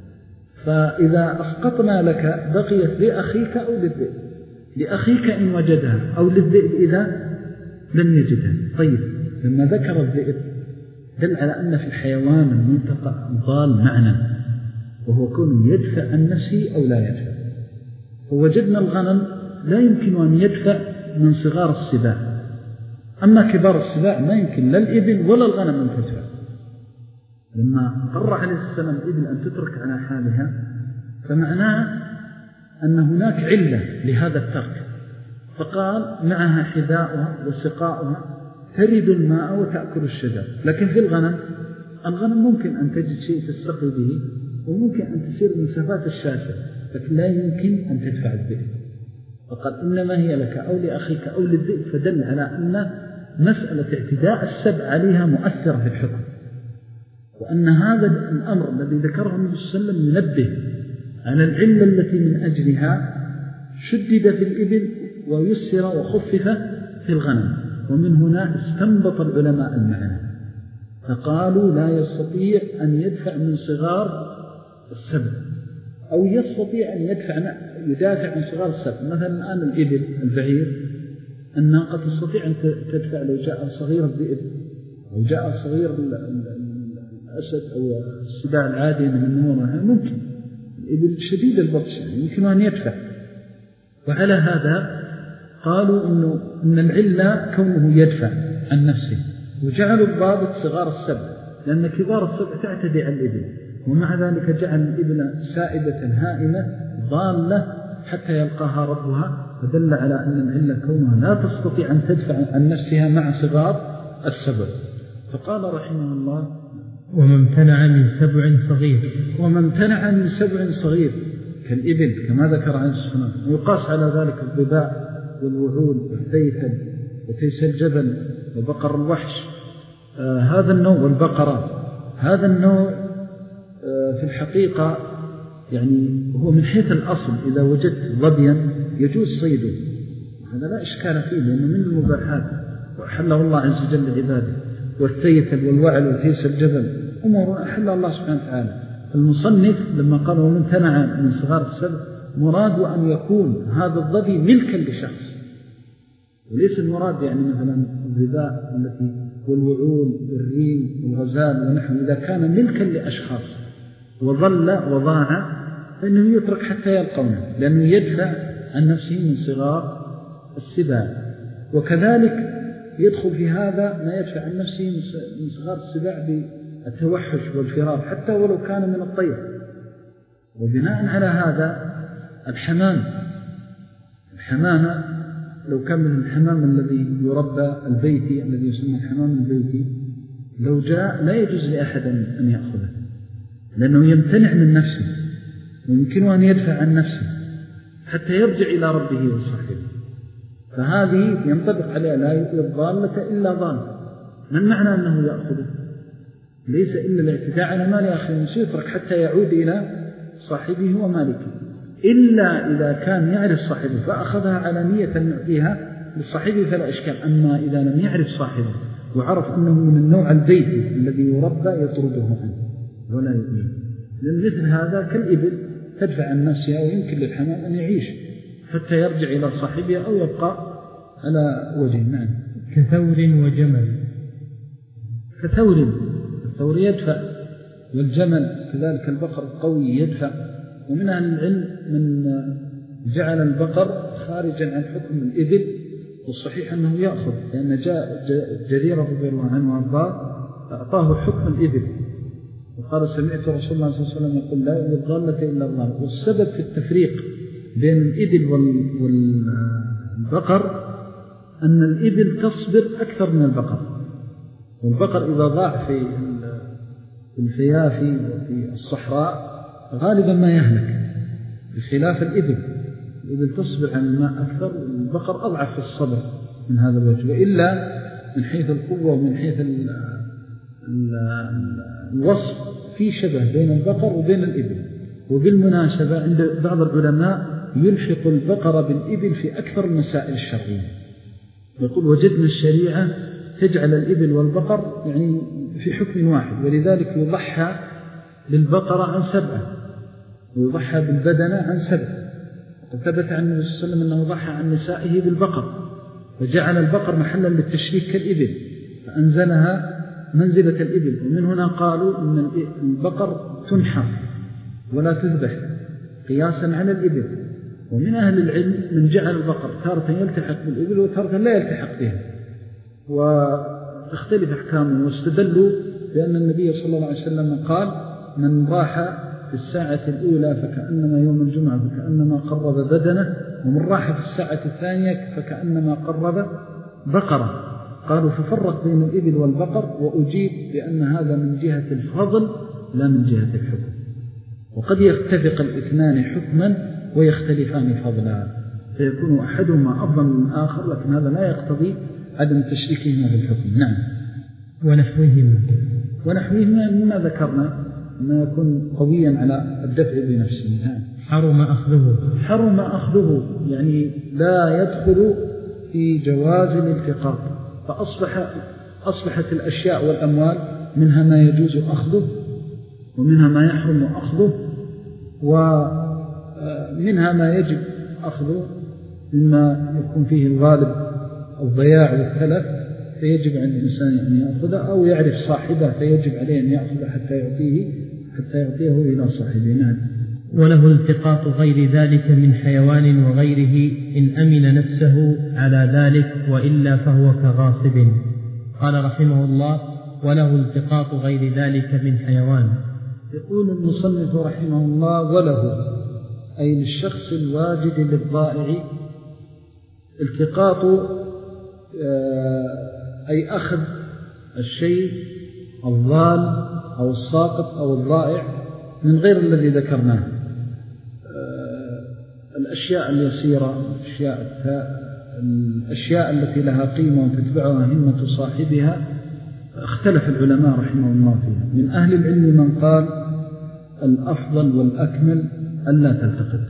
فإذا أسقطنا لك بقيت لأخيك أو للذئب، لأخيك إن وجدها أو للذئب إذا لم يجدها. طيب لما ذكر الذئب دل على أن في الحيوان المنتقى ضال معنى، وهو كونه يدفع عن نفسه أو لا يدفع. فوجدنا الغنم لا يمكن أن يدفع من صغار السباع، أما كبار السباع ما يمكن لا الإبل ولا الغنم أن تدفع. لما قرر عليه السلام الإبل أن تترك على حالها فمعناه أن هناك علة لهذا الترك، فقال معها حذاؤها وسقاؤها ترد الماء وتأكل الشجر. لكن في الغنم الغنم ممكن أن تجد شيء تستقي به وممكن أن تسير مسافات الشاسع، لكن لا يمكن أن تدفع الذئب. فقال إنما هي لك أو لأخيك أو للذئب، فدل على أن مسألة اعتداء السبع عليها مؤثرة في الحكم، وأن هذا الأمر الذي ذكره النبي صلى الله عليه وسلم ينبه على العلة التي من أجلها شدد في الإبل ويسر وخفف في الغنم. ومن هنا استنبط العلماء المعنى، فقالوا لا يستطيع أن يدفع من صغار السبع، أو يستطيع أن يدفع يدافع عن صغار السبع. مثلا الآن الإبل البعير الناقة تستطيع أن تدفع لو جاء صغير الذئب أو جاء صغير الأسد أو السباع العادي من النمور، ممكن. الإبل شديد البطش يمكن أن يدفع. وعلى هذا قالوا إنه إن العلة كونه يدفع عن نفسه، وجعلوا الضابط صغار السبع لأن كبار السبع تعتدي على الإبل، ومع ذلك جعل الإبل سائبة هائمة ضالة حتى يلقاها ربها، فدل على أن العلة كونها لا تستطيع أن تدفع عن نفسها مع صغار السبع. فقال رحمه الله ومن امتنع من سبع صغير، ومن امتنع من سبع صغير كالإبل كما ذكر عن السنة، ويقاس على ذلك الضباع والوعول والثيثل وتيس الجبل وبقر الوحش، آه هذا النوع والبقرة. هذا النوع آه في الحقيقة يعني هو من حيث الأصل إذا وجدت ظبيا يجوز صيده، هذا لا إشكال فيه لأنه من المباحات وأحله الله عز وجل لعباده. والثيثل والوعل وتيس الجبل أمور أحلها الله سبحانه وتعالى. المصنف لما قال ومن امتنع من صغار السبع مراد أن يكون هذا الظبي ملكا لشخص، وليس المراد يعني مثلا الظباء التي والوعول والريم والغزال ونحن إذا كان ملكا لأشخاص وظل وضاع فإنه يترك حتى يلقونه، لأنه يدفع عن نفسه من صغار السباع. وكذلك يدخل في هذا ما يدفع عن نفسه من صغار السباع بالتوحش والفرار حتى ولو كان من الطير. وبناء على هذا الحمام الحمامة لو كان من الحمام الذي يربى البيتي الذي يسمى الحمام البيتي لو جاء لا يجوز لأحد أن يأخذه، لأنه يمتنع من نفسه ويمكنه أن يدفع عن نفسه حتى يرجع إلى ربه وصاحبه. فهذه ينطبق عليها لا يؤذي الضالة إلا ضال. من معنى أنه يأخذه؟ ليس إلا الاعتداء على مال آخر، يترك حتى يعود إلى صاحبه ومالكه، إلا إذا كان يعرف صاحبه فأخذها على نية يعطيها لصاحبه فلا إشكال. أما إذا لم يعرف صاحبه وعرف أنه من النوع البيتي الذي يربى يطرده عنه ولا يؤذيه، لأن مثل هذا كالإبل تدفع عن نفسها، ويمكن للحمام أن يعيش حتى يرجع إلى صاحبه أو يبقى على وجه. نعم. كثور وجمل. كثور، الثور يدفع، والجمل كذلك البقر القوي يدفع. ومن أهل العلم من جعل البقر خارجا عن حكم الإبل، والصحيح أنه يأخذ، لأن جاء جرير رضي الله عنه وارضاه أعطاه حكم الإبل وقال سمعت رسول الله صلى الله عليه وسلم يقول لا يؤذي الضالة إلا الله. والسبب في التفريق بين الإبل والبقر أن الإبل تصبر أكثر من البقر، والبقر إذا ضاع في الفيافي وفي الصحراء غالبا ما يهلك، بخلاف الإبل. الإبل تصبر عن الماء أكثر، والبقر أضعف في الصبر من هذا الوجه. وإلا من حيث القوة ومن حيث ال ال الوصف في شبه بين البقر وبين الإبل. وبالمناسبة عند بعض العلماء يلحق البقر بالإبل في أكثر المسائل الشرعية، يقول وجدنا الشريعة تجعل الإبل والبقر يعني في حكم واحد، ولذلك يضحى بالبقرة عن سبعة ويضحى بالبدنة عن سبعة. وثبت عن النبي صلى الله عليه وسلم أنه ضحى عن نسائه بالبقر، فجعل البقر محلا للتشريك كالإبل فأنزلها منزلة الإبل. ومن هنا قالوا أن البقر تنحر ولا تذبح قياسا على الإبل. ومن أهل العلم من جعل البقر تارة يلتحق بالإبل وتارة لا يلتحق بها، وتختلف أحكامه. واستدلوا بأن النبي صلى الله عليه وسلم قال من راح في الساعة الأولى فكأنما يوم الجمعة فكأنما قرب بدنه، ومن راح في الساعة الثانية فكأنما قرب بقرة. قالوا ففرق بين الإبل والبقر، وأجيب بأن هذا من جهة الفضل لا من جهة الحكم. وقد يتفق الاثنان حكما ويختلفان فضلا، فيكون أحدهما أفضل من الآخر، لكن هذا لا يقتضي عدم تشريكهما بالحكم. نعم. ونحوهما ونحوهما مما ذكرنا ما يكون قويا على الدفع بنفسه. نعم. حرم أخذه حرم أخذه يعني لا يدخل في جواز الالتقاط، فأصبح أصبحت الأشياء والأموال منها ما يجوز أخذه ومنها ما يحرم أخذه، ومنها ما يجب أخذه مما يكون فيه الغالب الضياع والتلف، فيجب على الإنسان أن يأخذه، أو يعرف صاحبه فيجب عليه أن يأخذه حتى يعطيه حتى يعطيه إلى صاحبه. نعم. وله التقاط غير ذلك من حيوان وغيره إن أمن نفسه على ذلك، وإلا فهو كغاصب. قال رحمه الله وله التقاط غير ذلك من حيوان. يقول المصنف رحمه الله وله أي للشخص الواجد للضائع التقاط أي أخذ الشيء الضال أو الساقط أو الضائع من غير الذي ذكرناه. الأشياء اليسيرة، الأشياء, الأشياء التي لها قيمة وتتبعها همة صاحبها اختلف العلماء رحمه الله فيها. من أهل العلم من قال الأفضل والأكمل ألا تلتقط،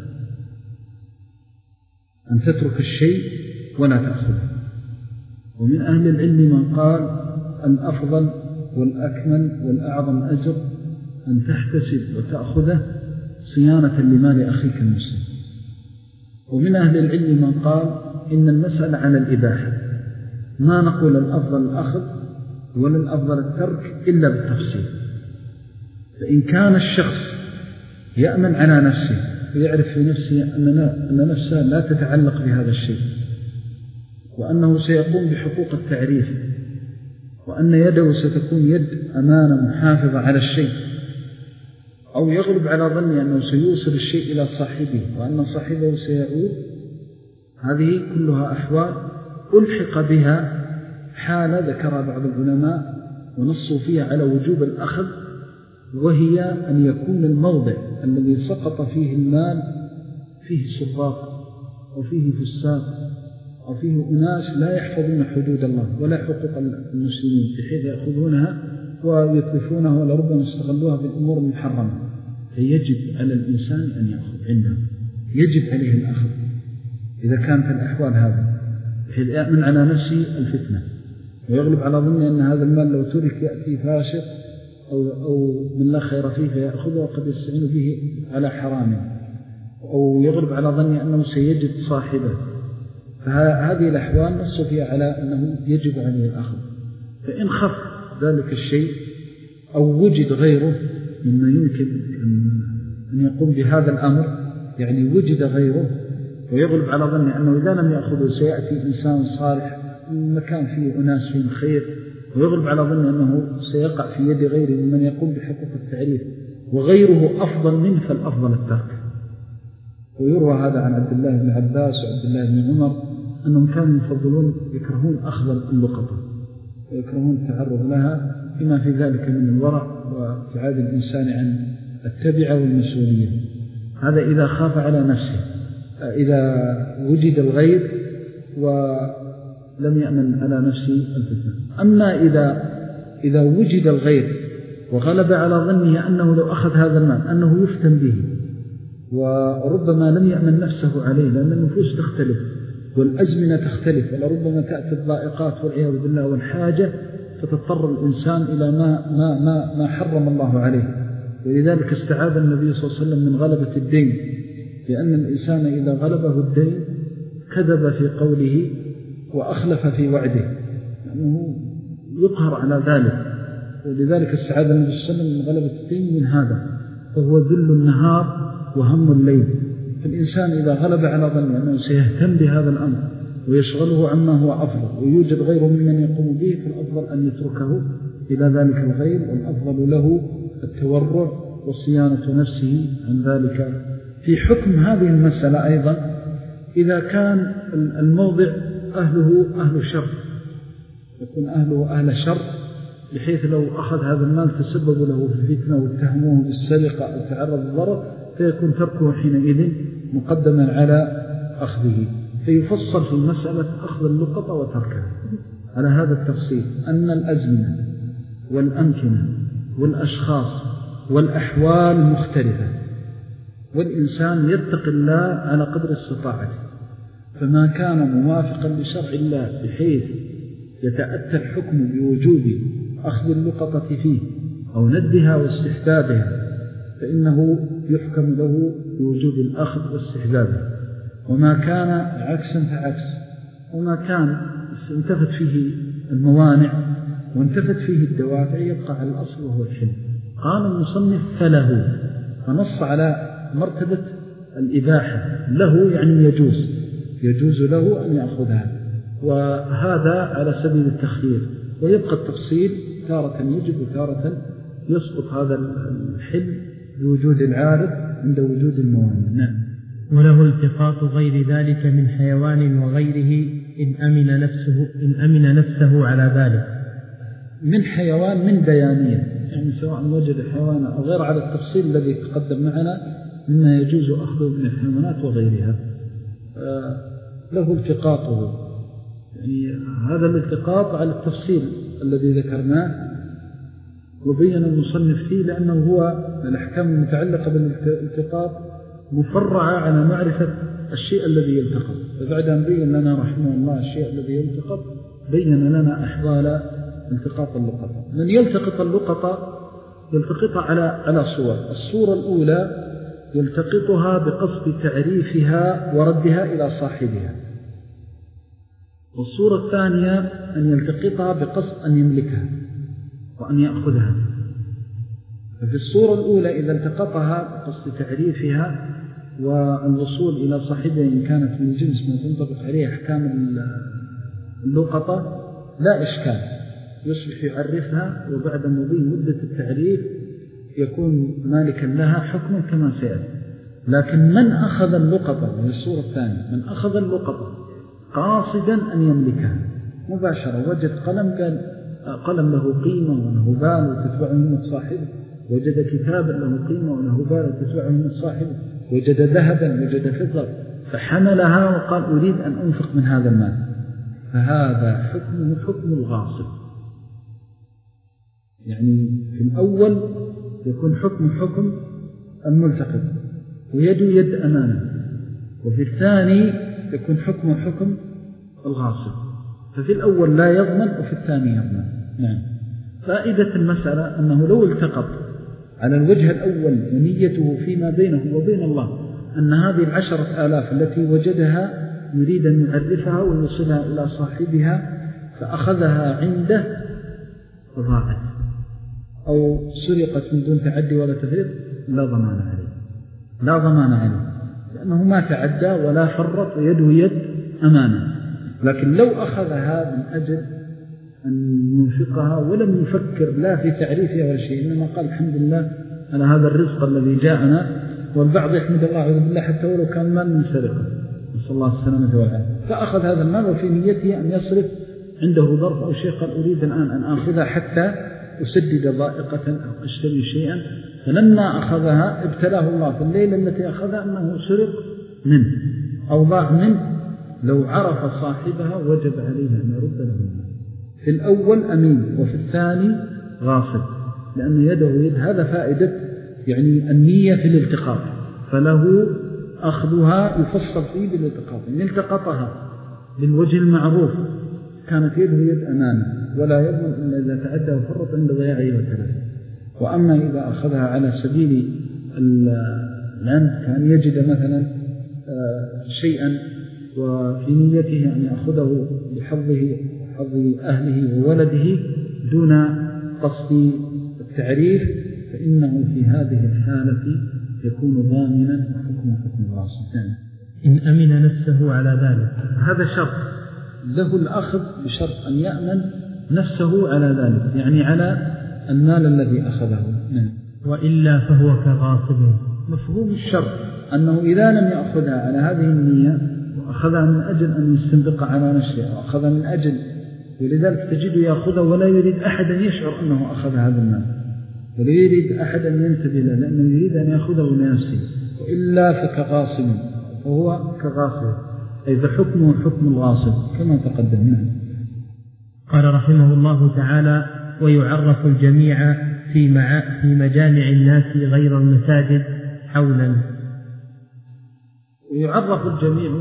أن تترك الشيء ولا تأخذه. ومن أهل العلم من قال الأفضل والأكمل والأعظم أجر أن تحتسب وتأخذه صيانة لمال أخيك المسلم. ومن أهل العلم من قال إن المسألة على الإباحة، ما نقول الأفضل الأخذ ولا الأفضل الترك إلا بالتفصيل. فإن كان الشخص يأمن على نفسه ويعرف في نفسه أن نفسه لا تتعلق بهذا الشيء، وأنه سيقوم بحقوق التعريف، وأن يده ستكون يد أمانة محافظة على الشيء، أو يغلب على ظني أنه سيوصل الشيء إلى صاحبه وأن صاحبه سيعود، هذه كلها أحوال ألحق بها حالة ذكرها بعض العلماء ونصوا فيها على وجوب الأخذ، وهي أن يكون الموضع الذي سقط فيه المال فيه سراق أو فيه فساق أو فيه أناس لا يحفظون حدود الله ولا حقوق المسلمين، بحيث يأخذونها ويتلفونها ولربما استغلوها بالأمور المحرمة. فيجب على الإنسان أن يأخذ عنده، يجب عليه الأخذ إذا كانت الأحوال هذا، بحيث يأمن على نفسه الفتنة ويغلب على ظنه أن هذا المال لو ترك يأتي فاسق أو, أو من لا خير فيه فيأخذه وقد يستعين به على حرامه، أو يغلب على ظنه أنه سيجد صاحبه. فهذه الأحوال نص فيها على أنه يجب عليه الأخذ. فإن خف ذلك الشيء أو وجد غيره مما يمكن أن يقوم بهذا الأمر، يعني وجد غيره ويغلب على ظني أنه إذا لم يأخذه سيأتي إنسان صالح مكان فيه أناس فيه خير، ويغلب على ظني أنه سيقع في يد غيره ممن يقوم بحقوق التعريف وغيره أفضل منه، فالأفضل الترك. ويروى هذا عن عبد الله بن عباس وعبد الله بن عمر أنهم كانوا يفضلون يكرهون أخذ اللقطة ويكرهون التعرض لها، بما في ذلك من الورع وابتعاد الإنسان عن التبع والمسؤولية. هذا إذا خاف على نفسه، إذا وجد الغير ولم يأمن على نفسه الفتنة. أما إذا إذا وجد الغير وغلب على ظنه أنه لو أخذ هذا المال أنه يفتن به، وربما لم يأمن نفسه عليه، لأن النفوس تختلف والأزمنة تختلف، ولربما تأتي الضائقات والعياذ بالله والحاجة فتضطر الإنسان إلى ما, ما, ما, ما حرم الله عليه. ولذلك استعاذ النبي صلى الله عليه وسلم من غلبة الدين، لأن الإنسان إذا غلبه الدين كذب في قوله وأخلف في وعده، لأنه يقهر على ذلك. ولذلك استعاذ النبي صلى الله عليه وسلم من غلبة الدين من هذا، فهو ذل النهار وهم الليل. فالإنسان إذا غلب على ظنه أنه سيهتم بهذا الأمر ويشغله عما هو أفضل ويوجد غيره ممن يقوم به، فالأفضل أن يتركه إلى ذلك الغير، والأفضل له التورع وصيانة نفسه عن ذلك. في حكم هذه المسألة أيضا إذا كان الموضع أهله أهل شر، يكون أهله أهل شر بحيث لو أخذ هذا المال تسبب له في فتنة واتهموه بالسرقة أو تعرض للضرر، فيكون تركه حينئذ مقدما على أخذه. فيفصل في مسألة أخذ اللقطة وتركها على هذا التفصيل، أن الأزمنة والأمكنة والأشخاص والأحوال مختلفة، والإنسان يتقي الله على قدر استطاعته. فما كان موافقا لشرع الله بحيث يتأتى الحكم بوجوب أخذ اللقطة فيه أو ندها واستحبابها، فإنه يحكم له بوجوب الأخذ واستحبابه. وما كان عكسا فعكس، وما كان انتفت فيه الموانع وانتفت فيه الدوافع يبقى على الأصل وهو الحلم. قال المصنف فله، فنص على مرتبة الإباحة، له يعني يجوز، يجوز له أن يأخذها، وهذا على سبيل التخيير. ويبقى التفصيل تارة يجب وتارة يسقط هذا الحلم بوجود العارض عند وجود الموانع. نعم. وله التقاط غير ذلك من حيوان وغيره إن أمن نفسه, إن أمن نفسه على ذلك. من حيوان من ديانية، يعني سواء وجد حيوان أو غير، على التفصيل الذي تقدم معنا مما يجوز أخذه من الحيوانات وغيرها. آه له التقاطه، يعني هذا الالتقاط على التفصيل الذي ذكرناه وبين المصنف فيه، لأنه هو الأحكام المتعلقة بالالتقاط مفرعة على معرفة الشيء الذي يلتقط. فبعد أن بين لنا رحمه الله الشيء الذي يلتقط، بين لنا أحوال التقاط اللقطة. من يلتقط اللقطة يلتقطها على على صور. الصورة الأولى يلتقطها بقصد تعريفها وردها إلى صاحبها، والصورة الثانية أن يلتقطها بقصد أن يملكها وأن يأخذها. ففي الصورة الأولى إذا التقطها بقصد تعريفها والوصول إلى صاحبها إن كانت من جنس ما تنطبق عليه أحكام اللقطة لا إشكال، يصبح يعرفها، وبعد مضي مدة التعريف يكون مالكا لها حكما كما سيأتي. لكن من أخذ اللقطة، وهي الصورة الثانية، من أخذ اللقطة قاصدا أن يملكها مباشرة، وجد قلم قال قلم له قيمة وله بال وتتبعه همة صاحبه، وجد كتابا له قيمة وله بال وتتبعه همة صاحبه، وجد ذهبا وجد فضة، فحملها وقال أريد أن أنفق من هذا المال، فهذا حكمه حكم الغاصب. يعني في الأول يكون حكم حكم الملتقط ويد يد أمانة، وفي الثاني يكون حكم حكم الغاصب. ففي الأول لا يضمن وفي الثاني يضمن. نعم. فائدة المسألة أنه لو التقط على الوجه الأول ونيته فيما بينه وبين الله أن هذه العشرة آلاف التي وجدها يريد أن يعرفها ويوصلها إلى صاحبها، فأخذها عنده ضاعت أو سرقت من دون تعدي ولا تفريط لا ضمان عليه لا ضمان عليه لأنه ما تعدى ولا فرط ويده يد أمانة. لكن لو أخذها من أجل أن ينفقها ولم يفكر لا في تعريفها ولا شيء إنما قال الحمد لله على هذا الرزق الذي جاءنا، والبعض يحمد الله عز وجل حتى ولو كان مال من سرقة نسأل الله السلامة والعافية، فأخذ هذا المال وفي نيته أن يصرف عنده ظرف أو شيء قال أريد الآن أن أخذها حتى أسدد ضائقة أو أشتري شيئا، فلما أخذها ابتلاه الله في الليلة التي أخذها أنه سرق منه أو ضاع منه. لو عرف صاحبها وجب عليه أن يرد له المال. في الأول أمين وفي الثاني غاصب، لأن يده يد. هذا فائدة يعني النية في الالتقاط، فله أخذها يفصل فيه بالالتقاط. إن التقطها بالوجه المعروف كانت يده يد أمانة ولا يضمن إلا إذا تعدى وفرط عند ضياعه وتلف. وأما إذا أخذها على سبيل العمد كان يجد مثلا شيئا وفي نيته أن يأخذه بحظه حظ أهله وولده دون قصد التعريف، فإنه في هذه الحالة يكون ضامنا وحكم حكم الغاصب. إن أمن نفسه على ذلك هذا شرط له الأخذ بشرط أن يأمن نفسه على ذلك، يعني على المال الذي أخذه. وإلا فهو كغاصب. مفهوم الشرط أنه إذا لم يأخذها على هذه النية وأخذها من أجل أن يستنبق على نفسه وأخذها من أجل، ولذلك تجد يأخذها ولا يريد أحد أن يشعر أنه أخذ هذا المال ولا يريد أحد أن ينتبه له لأنه يريد أن يأخذه لنفسه. وإلا فكغاصب، وهو كغاصب أي فحكمه حكم الغاصب كما تقدمنا. قال رحمه الله تعالى: ويعرف الجميع في, مع في مجامع الناس غير المساجد حولا. ويعرف الجميع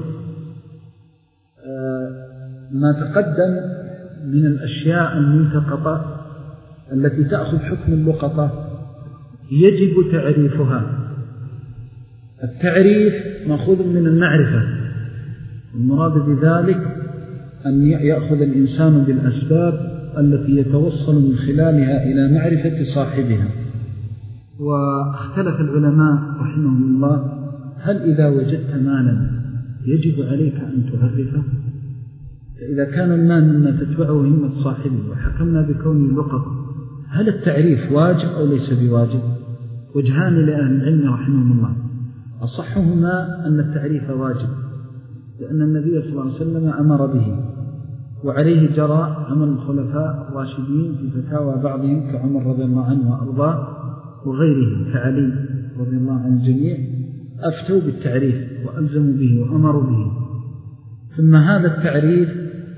ما تقدم من الأشياء الملتقطة التي تأخذ حكم اللقطة يجب تعريفها. التعريف مأخوذ من المعرفة، المراد بذلك أن يأخذ الإنسان بالأسباب التي يتوصل من خلالها إلى معرفة صاحبها. واختلف العلماء رحمهم الله هل إذا وجدت مالا يجب عليك أن تعرفه؟ فإذا كان المال مما تتبعه همة صاحبه وحكمنا بكونه لقطة، هل التعريف واجب أو ليس بواجب؟ وجهان لأهل العلم رحمهم الله. أصحهما أن التعريف واجب، لأن النبي صلى الله عليه وسلم أمر به وعليه جرى عمل الخلفاء الراشدين في فتاوى بعضهم كعمر رضي الله عنه وأرضاه وغيره كعلي رضي الله عن الجميع أفتوا بالتعريف وألزموا به وأمروا به. ثم هذا التعريف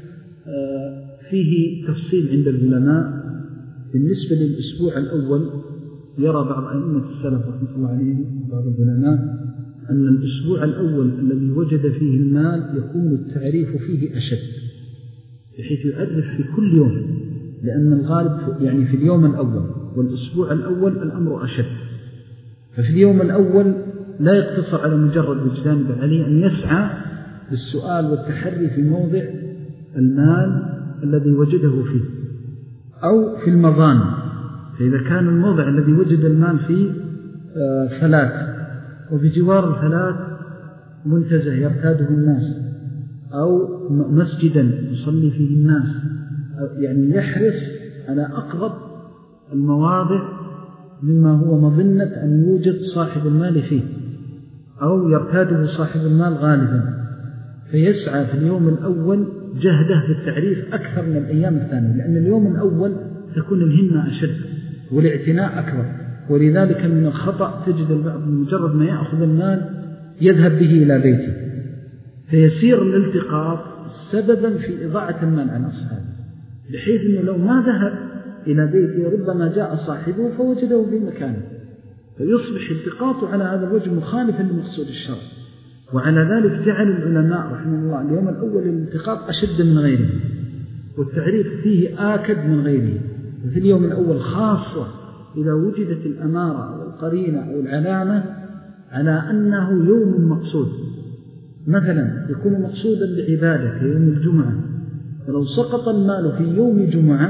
فيه تفصيل عند العلماء. بالنسبة للأسبوع الأول يرى بعض أئمة السلف رحمه الله عليهم وبعض العلماء أن الأسبوع الأول الذي وجد فيه المال يكون التعريف فيه أشد، بحيث يعرف في كل يوم، لأن الغالب يعني في اليوم الأول والأسبوع الأول الأمر أشد. ففي اليوم الأول لا يقتصر على مجرد وجدان، بل عليه أن يسعى بالسؤال والتحري في موضع المال الذي وجده فيه أو في المظان. فإذا كان الموضع الذي وجد المال فيه فلات وبجوار الفلات منتزه يرتاده الناس أو مسجدا يصلي فيه الناس، يعني يحرص على أقرب المواضع مما هو مظنة أن يوجد صاحب المال فيه أو يرتاده صاحب المال غالبا، فيسعى في اليوم الأول جهده في التعريف أكثر من الأيام الثانية، لأن اليوم الأول تكون الهمة أشد والاعتناء أكبر. ولذلك من الخطأ تجد البعض مجرد ما يأخذ المال يذهب به إلى بيته، فيسير الالتقاط سببا في إضاعة المال عن أصحابه، بحيث أنه لو ما ذهب إلى بيته ربما جاء صاحبه فوجده في مكانه، فيصبح التقاطه على هذا الوجه مخالفا لمقصود الشرع. وعلى ذلك جعل العلماء رحمه الله اليوم الأول الالتقاط أشد من غيره، والتعريف فيه آكد من غيره. وفي اليوم الأول خاصة إذا وجدت الأمارة أو القرينة أو العلامة على أنه يوم مقصود، مثلا يكون مقصودا لعبادة في يوم الجمعة، فلو سقط المال في يوم جمعة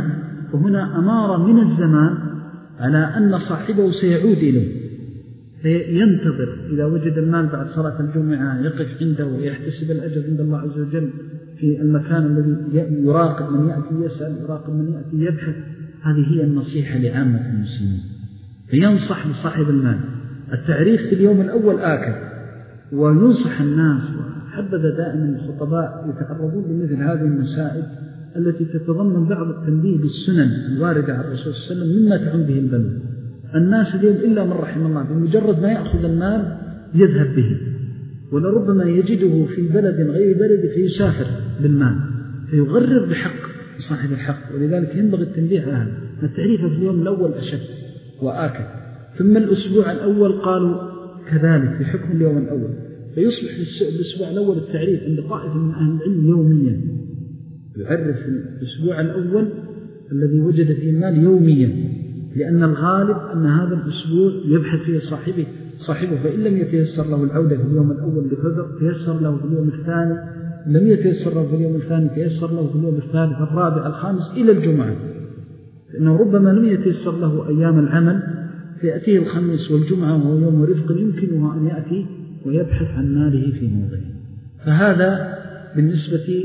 فهنا أمارة من الزمان على أن صاحبه سيعود إليه، فينتظر إذا وجد المال بعد صلاة الجمعة يقف عنده ويحتسب الأجر عند الله عز وجل في المكان الذي يراقب من يأتي يسأل، يراقب من يأتي يبحث. هذه هي النصيحة لعامة المسلمين. فينصح لصاحب المال التعريف في اليوم الأول آكد، وينصح الناس. وحبذا دائما الخطباء يتعرضون لمثل هذه المسائل التي تتضمن بعض التنبيه بالسنن الواردة عن الرسول صلى الله عليه وسلم مما تعم به البلد. الناس اليوم إلا من رحم الله بمجرد ما يأخذ المال يذهب به، ولربما يجده في بلد غير بلد فيسافر بالمال فيغرر بحق صاحب الحق. ولذلك ينبغي التنبيه على هذا. التعريف في اليوم الأول أشد وآكد. ثم الأسبوع الأول قالوا كذلك في حكم اليوم الأول، فيصبح الأسبوع الأول التعريف عند طائفة من أهل العلم يوميا، يعرف الأسبوع الأول الذي وجد فيه المال يوميا، لأن الغالب أن هذا الأسبوع يبحث فيه صاحبه صاحبه فإن لم يتيسر له العودة في اليوم الأول لفجر تيسر له في اليوم الثاني، لم يتيسر له في اليوم الثاني تيسر له في اليوم الثالث الرابع الخامس إلى الجمعة، لأنه ربما لم يتيسر له أيام العمل فيأتيه الخميس والجمعة وهو يوم رفق يمكنه أن يأتي ويبحث عن ماله في موضعه. فهذا بالنسبة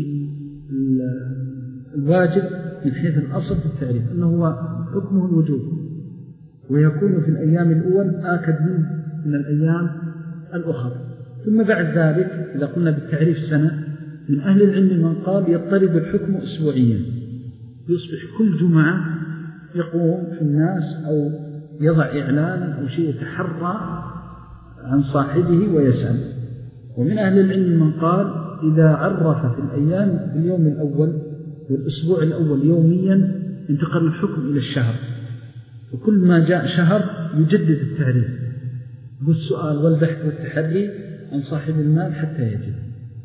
للواجب من حيث الأصل في التعريف أنه هو حكمه الوجوب، ويكون في الأيام الأول آكد منه من الأيام الأخرى. ثم بعد ذلك إذا قلنا بالتعريف سنة، من أهل العلم من قال يضطرب الحكم أسبوعيا، يصبح كل جمعة يقوم في الناس أو يضع إعلان أو شيء يتحرى عن صاحبه ويسأل. ومن أهل العلم من قال إذا عرف في الأيام في اليوم الأول والأسبوع الأول يوميا انتقل الحكم إلى الشهر، وكل ما جاء شهر يجدد التعريف بالسؤال والبحث والتحري عن صاحب المال حتى يجد.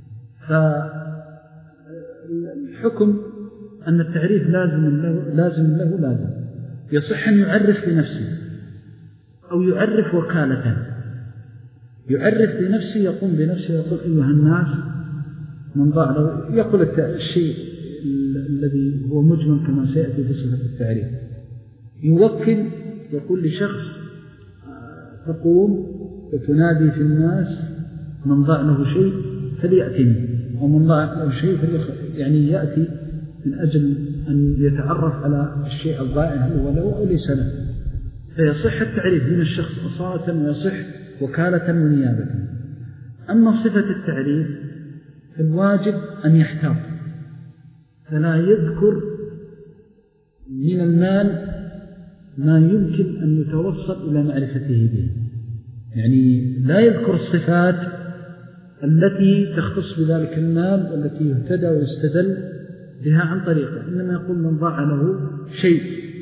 فالحكم أن التعريف لازم له لازم له لازم يصح أن يعرف بنفسه أو يعرف وكالة. يعرف بنفسه يقوم بنفسه يقول أيها الناس من ضاع له، يقول الشيء الذي هو مجمل كما سيأتي في صفة التعريف. يوكل يقول لشخص تقوم وتنادي في الناس من ضاع له شيء فليأتني، ومن ضاع له شيء يعني يأتي من أجل أن يتعرف على الشيء الضائع هل هو له أو ليس له. فيصح التعريف من الشخص أصالة ويصح وكالة ونيابة. أما صفة التعريف فالواجب أن يحتاط فلا يذكر من المال ما يمكن أن يتوصل إلى معرفته به، يعني لا يذكر الصفات التي تختص بذلك المال والتي يهتدى ويستدل بها عن طريقه، إنما يقول من ضاع له شيء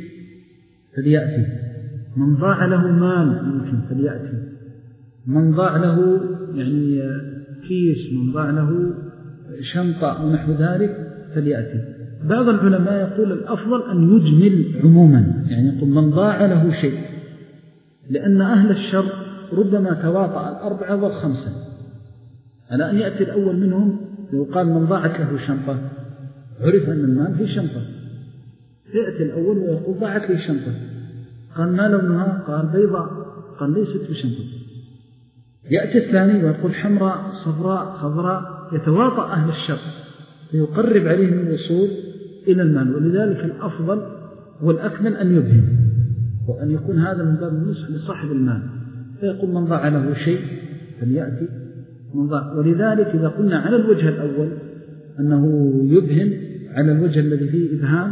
فليأتي، من ضاع له مال يمكن فليأتي، من ضاع له يعني كيس، من ضاع له شنطة أو نحو ذلك فليأتي. بعض العلماء يقول الأفضل أن يجمل عموما، يعني يقول من ضاع له شيء، لأن أهل الشر ربما تواطأ الأربعة والخمسة على أن يأتي الأول منهم يقال من ضاعت له شنطة، عرف أن المال في شنطة، يأتي الأول ويقول ضاعت لي شنطة، قال ما لونها؟ قال بيضاء، قال ليست في شنطة. يأتي الثاني ويقول حمراء صفراء خضراء، يتواطأ أهل الشر فيقرب عليهم الوصول إلى المال. ولذلك الأفضل والأكمل أن يبهم وأن يكون هذا من باب النصح لصاحب المال، فيقول من ضاع له شيء فليأتي من ضاع. ولذلك إذا قلنا على الوجه الأول أنه يبهم على الوجه الذي فيه إبهام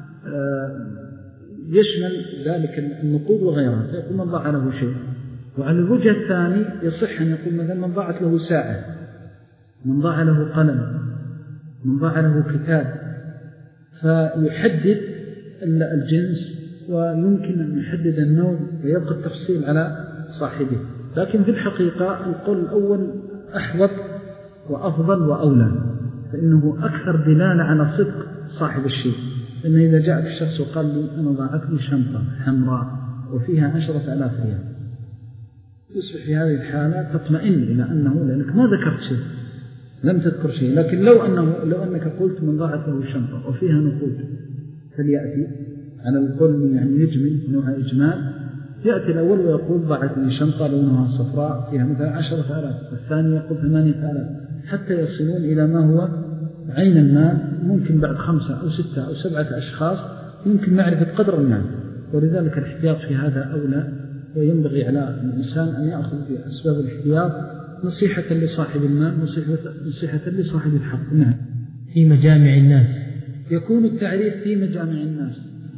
يشمل ذلك النقود وغيرها، فيقول من ضاع له شيء. وعلى الوجه الثاني يصح أن يقول مثلا من ضاعت له ساعة، من ضاع له قلم، من ضاع له كتاب، فيحدد الجنس ويمكن أن يحدد النوع ويبقى التفصيل على صاحبه. لكن في الحقيقة القول الأول أحوط وأفضل وأولى، فإنه أكثر دلالة على صدق صاحب الشيء. إن إذا جاءك الشخص وقال لي أنا ضاعت لي شنطة حمراء وفيها عشرة آلاف ريال، يصبح في هذه الحالة تطمئن إلى أنه لأنك ما ذكرت شيء، لم تذكر شيء. لكن لو أنه لو أنك قلت من ضاعت له شنطة وفيها نقود فليأتي على القول يعني يجمل نوع إجمال، يأتي الأول ويقول ضعت لي شنطة لونها صفراء فيها مثلا عشرة آلاف، الثاني يقول ثمانية آلاف، حتى يصلون إلى ما هو عين المال. ممكن بعد خمسة أو ستة أو سبعة أشخاص يمكن معرفة قدر المال، ولذلك الاحتياط في هذا أولى، وينبغي على الإنسان أن يأخذ بأسباب الاحتياط نصيحة لصاحب المال، نصيحة لصاحب الحق. نعم. في مجامع الناس يكون التعريف في مجامع الناس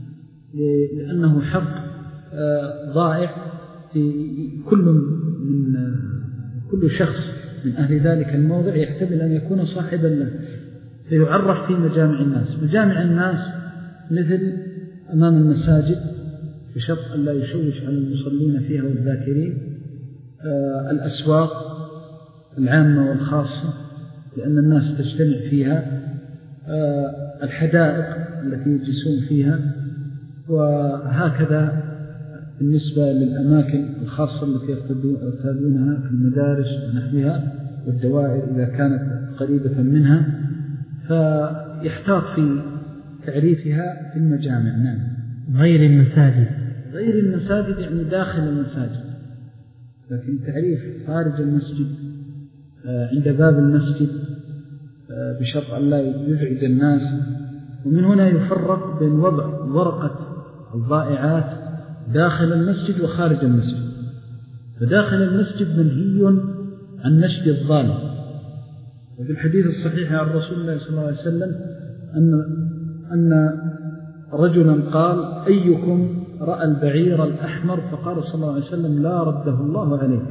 لأنه حق ضائع في كل من كل شخص من أهل ذلك الموضع يحتمل أن يكون صاحبا له، فيعرف في مجامع الناس. مجامع الناس مثل أمام المساجد بشرط أن لا يشوش على المصلين فيها والذاكرين، الأسواق العامة والخاصة لأن الناس تجتمع فيها، الحدائق التي يجلسون فيها، وهكذا بالنسبة للأماكن الخاصة التي يرتادونها كالمدارس ونحوها والدوائر إذا كانت قريبة منها، فيحتاط في تعريفها في المجامع. نعم. غير المساجد غير المساجد يعني داخل المساجد، لكن تعريف خارج المسجد عند باب المسجد بشرط أن لا يزعج الناس. ومن هنا يفرق بين وضع ورقة الضائعات داخل المسجد وخارج المسجد. فداخل المسجد منهي عن نشد الضال، وفي الحديث الصحيح عن رسول الله صلى الله عليه وسلم أن أن رجلا قال أيكم رأى البعير الأحمر؟ فقال صلى الله عليه وسلم لا رده الله عليك.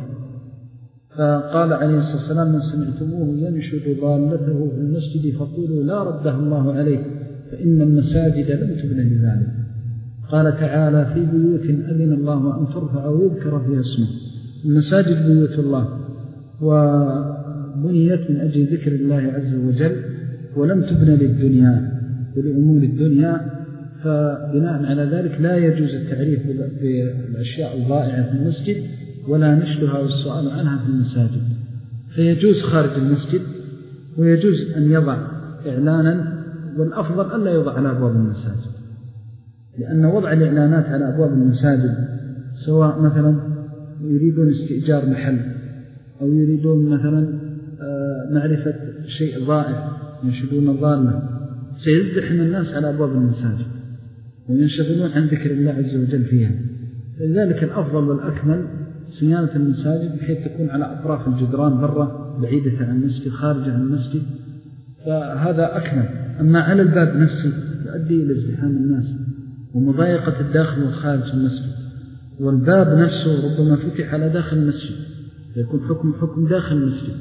فقال عليه الصلاة والسلام من سمعتموه ينشد ضالته في المسجد فقولوا لا رده الله عليك فإن المساجد لم تبنى لذلك. قال تعالى في بيوت أذن الله أن ترفع ويذكر فيها اسمه. المساجد بيوت الله وبنيت من أجل ذكر الله عز وجل ولم تبنى للدنيا ولأمور الدنيا، فبناء على ذلك لا يجوز التعريف بالأشياء الضائعة في المسجد ولا نشرها والسؤال عنها في المساجد. فيجوز خارج المسجد، ويجوز أن يضع إعلانا، والأفضل ألا يضع على أبواب المساجد، لأن وضع الإعلانات على أبواب المساجد سواء مثلا يريدون استئجار محل أو يريدون مثلا معرفة شيء ضائع ينشدون ضالة، سيزدحم الناس على أبواب المساجد وينشغلون عن ذكر الله عز وجل فيها. لذلك الأفضل والأكمل صيانة المساجد بحيث تكون على أطراف الجدران برة بعيدة عن المسجد خارج عن المسجد، فهذا أكمل. أما على الباب نفسه يؤدي إلى ازدحام الناس ومضايقة الداخل والخارج المسجد، والباب نفسه ربما فتح على داخل المسجد يكون حكم حكم داخل المسجد،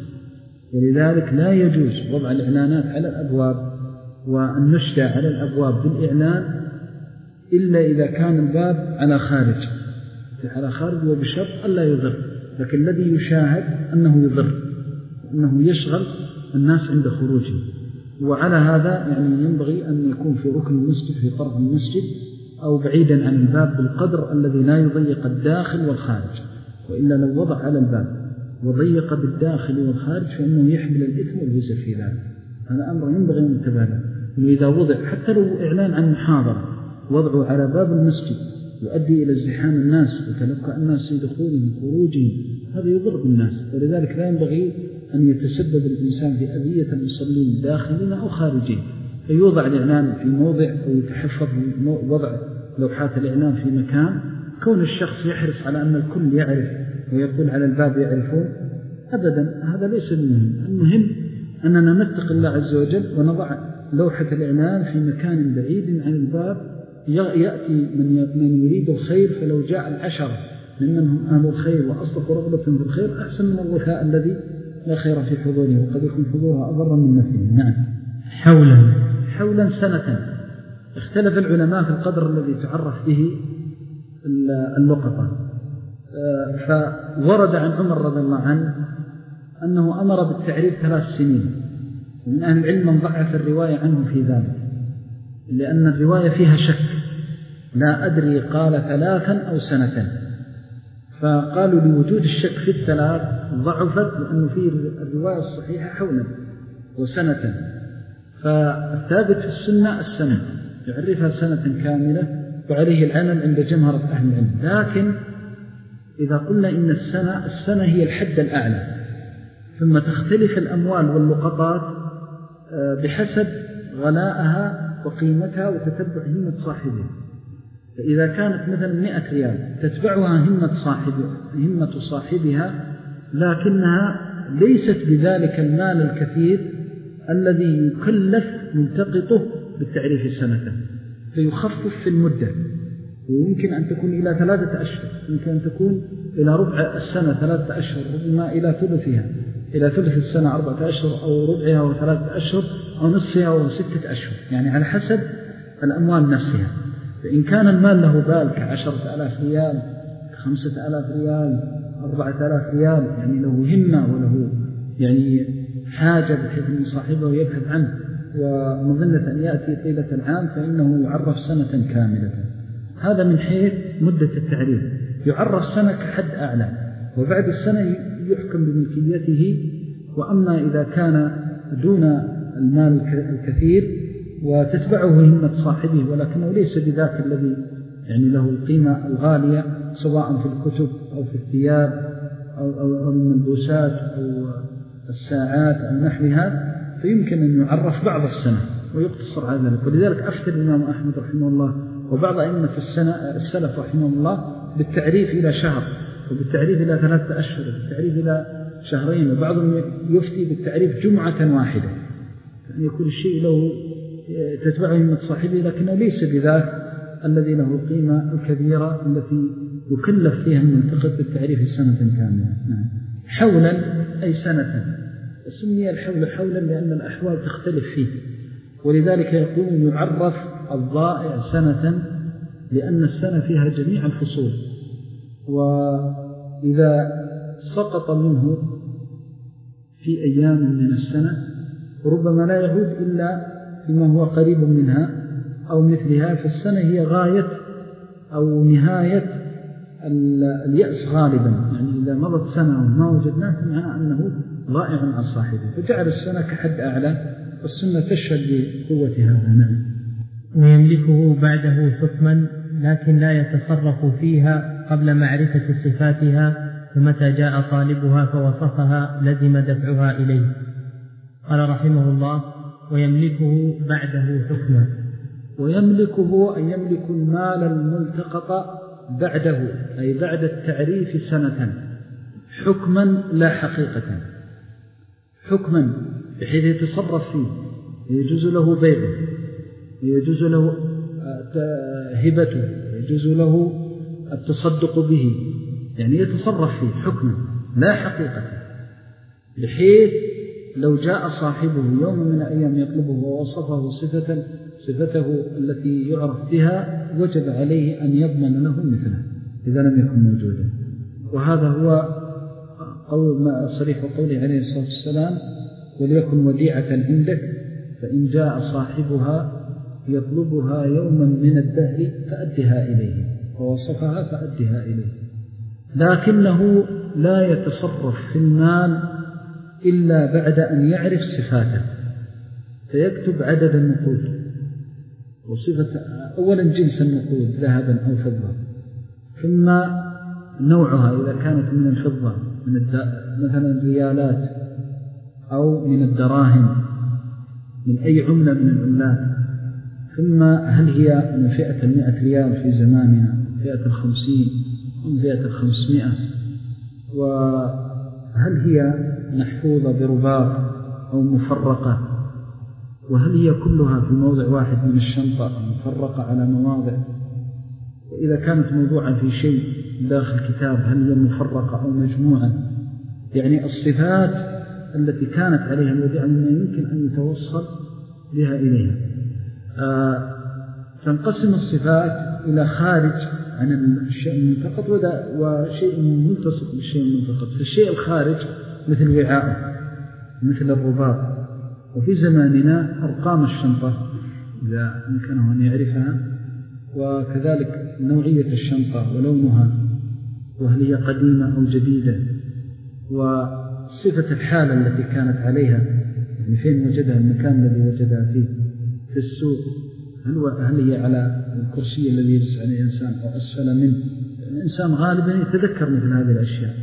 ولذلك لا يجوز وضع الإعلانات على الأبواب والنشدة على الأبواب بالإعلان إلا إذا كان الباب على خارج على خارج وبشرط ألا يضر. لكن الذي يشاهد أنه يضر، أنه يشغل الناس عند خروجه، وعلى هذا يعني ينبغي أن يكون في ركن المسجد في طرف المسجد أو بعيدا عن الباب بالقدر الذي لا يضيق الداخل والخارج، وإلا لو وضع على الباب وضيق بالداخل والخارج فإنه يحمل الإثم والوزر في ذلك. هذا أمر ينبغي أن يتبادل، وإذا وضع حتى لو إعلان عن محاضرة وضعه على باب المسجد يؤدي إلى ازدحام الناس وتلقى الناس في دخولهم وخروجهم، هذا يضر بالناس. ولذلك لا ينبغي أن يتسبب الإنسان في أذية المصلين داخلين أو خارجين، فيوضع الإعلان في موضع أو يتحفظ وضع لوحات الإعلان في مكان. كون الشخص يحرص على أن الكل يعرف ويقول على الباب يعرفون أبدا، هذا ليس المهم. المهم أننا نتقي الله عز وجل ونضع لوحة الإعلان في مكان بعيد عن الباب يأتي من يريد الخير، فلو جاء العشرة ممن هم أهل الخير وأصدق رغبة في الخير أحسن من الغثاء الذي لا خير في حضوره، وقد يكون حضورها أضر من نفسه. نعم. حولا حولا سنة. اختلف العلماء في القدر الذي تعرف به اللقطة، فورد عن عمر رضي الله عنه أنه أمر بالتعريف ثلاث سنين، ومن أهل العلم من ضعف الرواية عنه في ذلك، لأن الرواية فيها شك، لا أدري قال ثلاثا أو سنة، فقالوا لوجود الشك في الثلاث ضعفت، لأنه في الرواية الصحيحة حولا وسنة، فالثابت في السنة السنة. يعرفها سنة كاملة، وعليه العمل عند جمهرة أهل العلم. لكن إذا قلنا إن السنة السنة هي الحد الأعلى، ثم تختلف الأموال واللقطات بحسب غلاءها وقيمتها وتتبع همة صاحبها. فإذا كانت مثلا مئة ريال تتبعها همة صاحب همة صاحبها، لكنها ليست بذلك المال الكثير الذي يكلف ملتقطه بالتعريف سنة، فيخفف في المدة، ويمكن أن تكون إلى ثلاثة أشهر، يمكن أن تكون إلى ربع السنة ثلاثة أشهر، ربما إلى ثلثها، إلى ثلث السنة أربعة أشهر، أو ربعها وثلاثة أشهر، أو نصفها وستة أشهر، يعني على حسب الأموال نفسها. فإن كان المال له بال كعشرة آلاف ريال، خمسة آلاف ريال، أربعة آلاف ريال، يعني له همة وله يعني حاجة بحيث أن صاحبه يبحث عنه ومظنة أن يأتي طيلة العام، فإنه يعرف سنة كاملة. هذا من حيث مدة التعريف، يعرف سنة كحد أعلى، وبعد السنة يحكم بملكيته. وأما إذا كان دون المال الكثير وتتبعه همة صاحبه، ولكنه ليس بذاك الذي يعني له القيمة الغالية، سواء في الكتب أو في الثياب أو, أو, أو الملبوسات أو الساعات أو نحوها، فيمكن أن يعرف بعض السنة ويقتصر على ذلك. ولذلك أفتى الإمام أحمد رحمه الله وبعض أئمة السنة السلف رحمه الله بالتعريف إلى شهر، وبالتعريف إلى ثلاثة أشهر، وبالتعريف إلى شهرين، وبعضهم يفتي بالتعريف جمعة واحدة، يعني يكون الشيء له تتبعه همة صاحبه، لكنه ليس بذاك الذي له القيمة الكبيرة التي يكلف فيها المنتقد بالتعريف سنة كاملة. حولا أي سنة، سمي الحول حولا لأن الأحوال تختلف فيه، ولذلك يقول يعرف الضائع سنة، لأن السنة فيها جميع الفصول، وإذا سقط منه في أيام من السنة ربما لا يعود إلا فيما هو قريب منها أو مثلها، فالسنة هي غاية أو نهاية اليأس غالبا، يعني إذا مضت سنة وما وجدناه معنى أنه ضائع عن صاحبه، فجعل السنة كحد أعلى، والسنة تشهد بقوة هذا. نعم. ويملكه بعده حكما، لكن لا يتصرف فيها قبل معرفة صفاتها، فمتى جاء طالبها فوصفها لزم دفعها إليه. قال رحمه الله: ويملكه بعده حكما. ويملكه أن يملك المال الملتقط بعده، أي بعد التعريف سنة، حكما لا حقيقة، حكما بحيث يتصرف فيه، يجوز له بيعه، يجوز له هبته، يجوز له التصدق به، يعني يتصرف فيه حكما لا حقيقة، بحيث لو جاء صاحبه يوم من الأيام يطلبه ووصفه صفة صفته التي يعرف بها، وجب عليه أن يضمن له مثله إذا لم يكن موجودا. وهذا هو قول ما صريح قوله عليه الصلاة والسلام: وليكن وديعة عندك، فإن جاء صاحبها يطلبها يوما من الدهر فأدها إليه، ووصفها فأدها إليه. لكنه لا يتصرف في المال إلا بعد أن يعرف صفاته، فيكتب عدد النقود وصفة، أولا جنس النقود ذهبا أو فضة، ثم نوعها إذا كانت من الفضة من مثلا ريالات أو من الدراهم من أي عملة من العملات، ثم هل هي من فئة المئة ريال في زماننا، فئة الخمسين، من فئة الخمسمائة، وهل هي محفوظة برباط أو مفرقة، وهل هي كلها في موضع واحد من الشنطة أو مفرقة على مواضع، وإذا كانت موضوعا في شيء داخل كتاب هل هي مفرقة أو مجموعة، يعني الصفات التي كانت عليها الوديعة مما يمكن أن يتوصل بها إليها. آه تنقسم الصفات إلى خارج عن الشيء المنتقد وشيء ملتصق بالشيء المنتقد. فالشيء الخارج مثل وعاء، مثل الرباط، وفي زماننا أرقام الشنطة إذا أمكنه أن يعرفها، وكذلك نوعية الشنطة ولونها، وهل هي قديمة أو جديدة، وصفة الحالة التي كانت عليها، يعني فين وجدها، المكان الذي وجدها فيه، في السوق هل, هل هي على الكرسي الذي يجلس عليه الإنسان أو أسفل منه؟ الإنسان غالبا يتذكر مثل هذه الأشياء.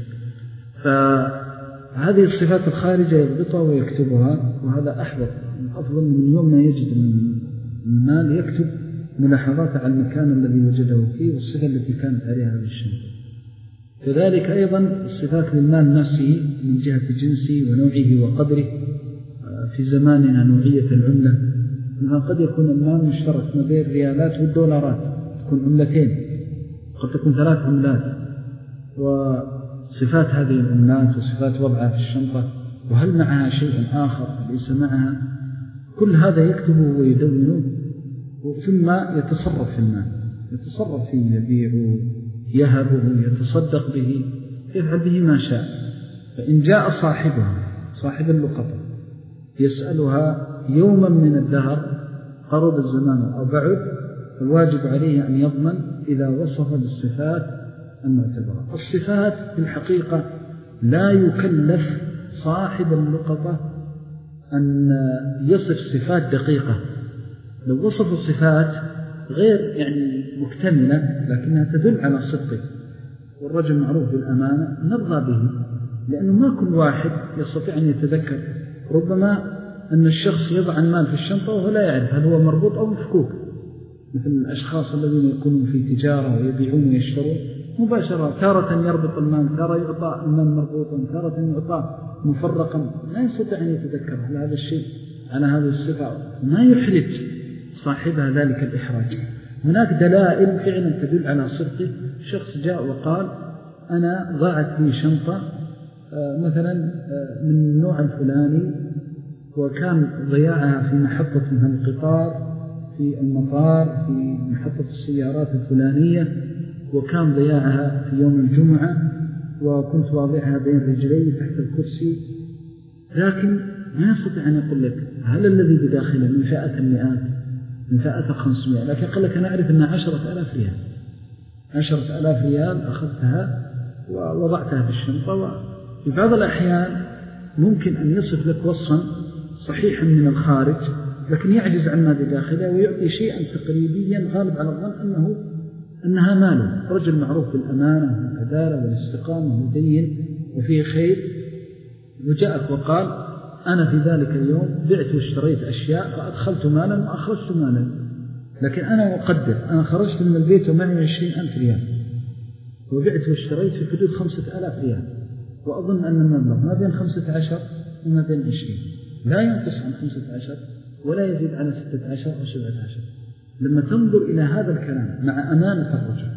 فهذه الصفات الخارجة يضبطها ويكتبها، وهذا أحوط أفضل من يوم ما يجد المال يكتب ملاحظات على المكان الذي وجده فيه والصفة التي كانت عليها هذه الشنطة. كذلك أيضا الصفات للمال نفسه من جهة جنسه ونوعه وقدره. في زماننا نوعية العملة أنها قد يكون المال مشترك ما بين الريالات والدولارات، تكون عملتين، قد تكون ثلاث عملات، وصفات هذه العملات وصفات وضعها في الشنطة، وهل معها شيء آخر ليس معها، كل هذا يكتبه ويدونه، ثم يتصرف في المال، يتصرف فيه، يبيعه، يهبه، يتصدق به، يفعل به ما شاء. فإن جاء صاحبها صاحب اللقطة يسألها يوما من الدهر قرب الزمان أو بعد، فالواجب عليه أن يضمن إذا وصف بالصفات المعتبرة. الصفات في الحقيقة لا يكلف صاحب اللقطة أن يصف صفات دقيقة. لو وصف صفات غير يعني مكتملة لكنها تدل على صدقه والرجل معروف بالأمانة نرضى به، لأنه ما كل واحد يستطيع أن يتذكر. ربما أن الشخص يضع المال في الشنطة وهو لا يعرف هل هو مربوط أو مفكوك، مثل الأشخاص الذين يكونون في تجارة ويبيعون ويشترون مباشرة، تارة يربط المال، تارة يعطى المال مربوطا، تارة يعطى مفرقا، لا يستطيع أن يتذكر على هذا الشيء، على هذه الصفة، ما يحرج صاحبها ذلك الإحراج. هناك دلائل فعلا تدل على صدقه. شخص جاء وقال أنا ضاعت لي شنطة مثلا من النوع الفلاني، وكان ضياعها في محطة مثل القطار في المطار في محطة السيارات الفلانية، وكان ضياعها في يوم الجمعة، وكنت واضعها بين رجلي تحت الكرسي. لكن ما يستطيع أن يقول لك هل الذي بداخله من فئة المئات من فئة خمسمائة، لكن قال لك أنا أعرف أنها عشرة ألاف ريال، عشرة ألاف ريال أخذتها ووضعتها في الشنطة. وفي بعض الأحيان ممكن أن يصف لك وصفا صحيحا من الخارج لكن يعجز عن ما بداخله ويعطي شيئا تقريبيا غالب على الظن أنه أنها ماله، رجل معروف بالأمانة والعدالة والاستقامة ودين وفيه خير، وجاءك وقال أنا في ذلك اليوم بعت واشتريت أشياء فأدخلت مالا وأخرجت مالا، لكن أنا أقدر أنا خرجت من البيت ومعي عشرين ألف ريال وبعت واشتريت في حدود خمسة ألاف ريال، وأظن أن المبلغ ما بين خمسة عشر وما بين عشرين، لا ينقص عن خمسة عشر ولا يزيد على ستة عشر أو سبعة عشر. لما تنظر إلى هذا الكلام مع أمانة الرجل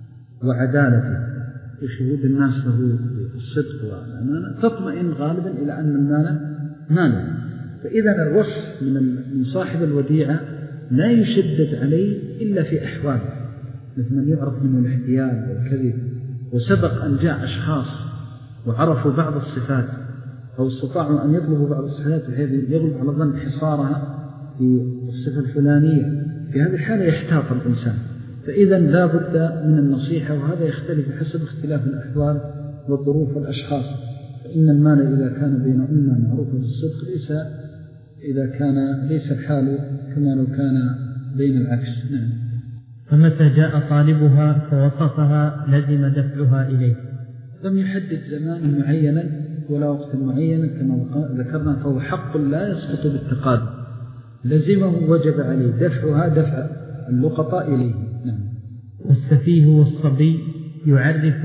وعدالته وشهود الناس له الصدق والأمانة تطمئن غالبا إلى أن المال ماله. فإذا الوصف من صاحب الوديعة لا يشدد عليه إلا في أحوال مثل من يعرف منه الاحتيال والكذب، وسبق أن جاء أشخاص وعرفوا بعض الصفات أو استطاعوا أن يطلبوا بعض الصفات بحيث يغلب على ظن حصارها في الصفة الفلانية، في هذه الحالة يحتاط الإنسان. فإذا لا بد من النصيحة، وهذا يختلف حسب اختلاف الأحوال والظروف والأشخاص. فإن المال إذا كان بين أمة معروفة بالصدق ليس إذا كان ليس الحال كما لو كان بين العكس. نعم. فمتى جاء طالبها فوصفها لزم دفعها إليه. لم يحدد زمان معينا ولا وقت معينا كما ذكرنا، فهو حق لا يسقط بالتقادم، لزمه وجب عليه دفعها دفع اللقطاء إليه. نعم. والسفيه والصبي يعرف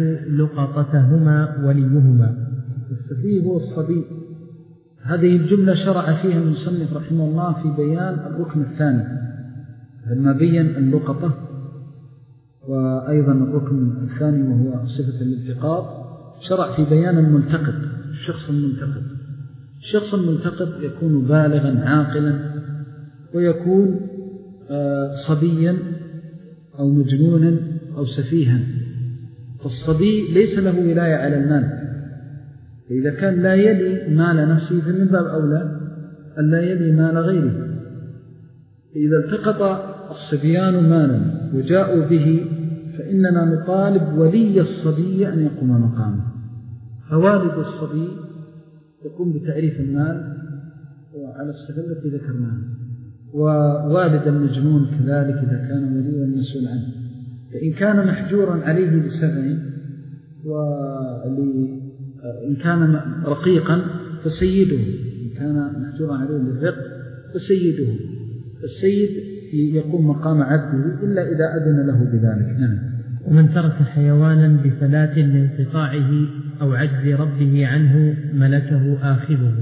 لقطتهما وليهما. السفيه هو الصبي، هذه الجملة شرع فيها المصنف رحمه الله في بيان الركن الثاني لما بين اللقطة، وأيضا الركن الثاني وهو صفة الالتقاط شرع في بيان الملتقط. الشخص الملتقط الشخص الملتقط يكون بالغا عاقلا، ويكون صبيا أو مجنونا أو سفيها. فالصبي ليس له ولاية على المال، فإذا كان لا يلي مال نفسه فمن باب أولى أن لا يلي مال غيره. إذا التقط الصبيان مالا وجاءوا به فإننا نطالب ولي الصبي أن يقوم مقامه. فوالد الصبي يقوم بتعريف المال وعلى الصفة التي ذكرناها، ووالد المجنون كذلك إذا كان وليا مسؤول عنه. فإن كان محجورا عليه لسبع، وإن كان رقيقا فسيده، إن كان محجورا عليه للرق فسيده، السيد يقوم مقام عبده إلا إذا أذن له بذلك. نعم. ومن ترك حيوانا بفلاة لانقطاعه أو عجز ربه عنه ملكه آخذه.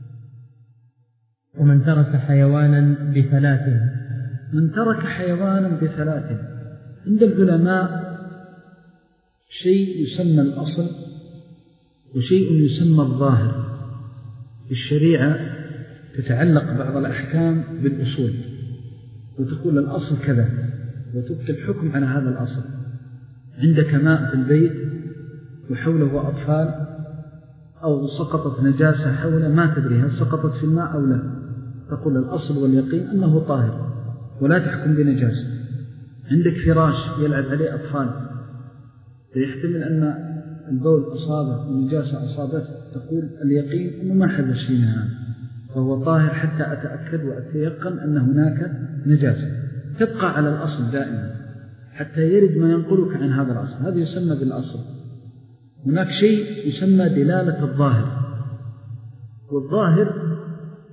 ومن ترك حيوانا بفلاته، من ترك حيوانا بفلاته عند العلماء شيء يسمى الأصل وشيء يسمى الظاهر. الشريعة تتعلق بعض الأحكام بالأصول وتقول الأصل كذا وتبقي الحكم على هذا الأصل. عندك ماء في البيت وحوله أطفال أو سقطت نجاسة حوله ما تدري هل سقطت في الماء أو لا، تقول الأصل واليقين أنه طاهر ولا تحكم بنجاسة. عندك فراش يلعب عليه أطفال فيحتمل أن البول أصابه ونجاسة أصابته، تقول اليقين أنه ما حدث شيء هذا فهو طاهر حتى أتأكد وأتيقن أن هناك نجاسة. تبقى على الأصل دائما حتى يرد ما ينقلك عن هذا الأصل، هذا يسمى بالأصل. هناك شيء يسمى دلالة الظاهر، والظاهر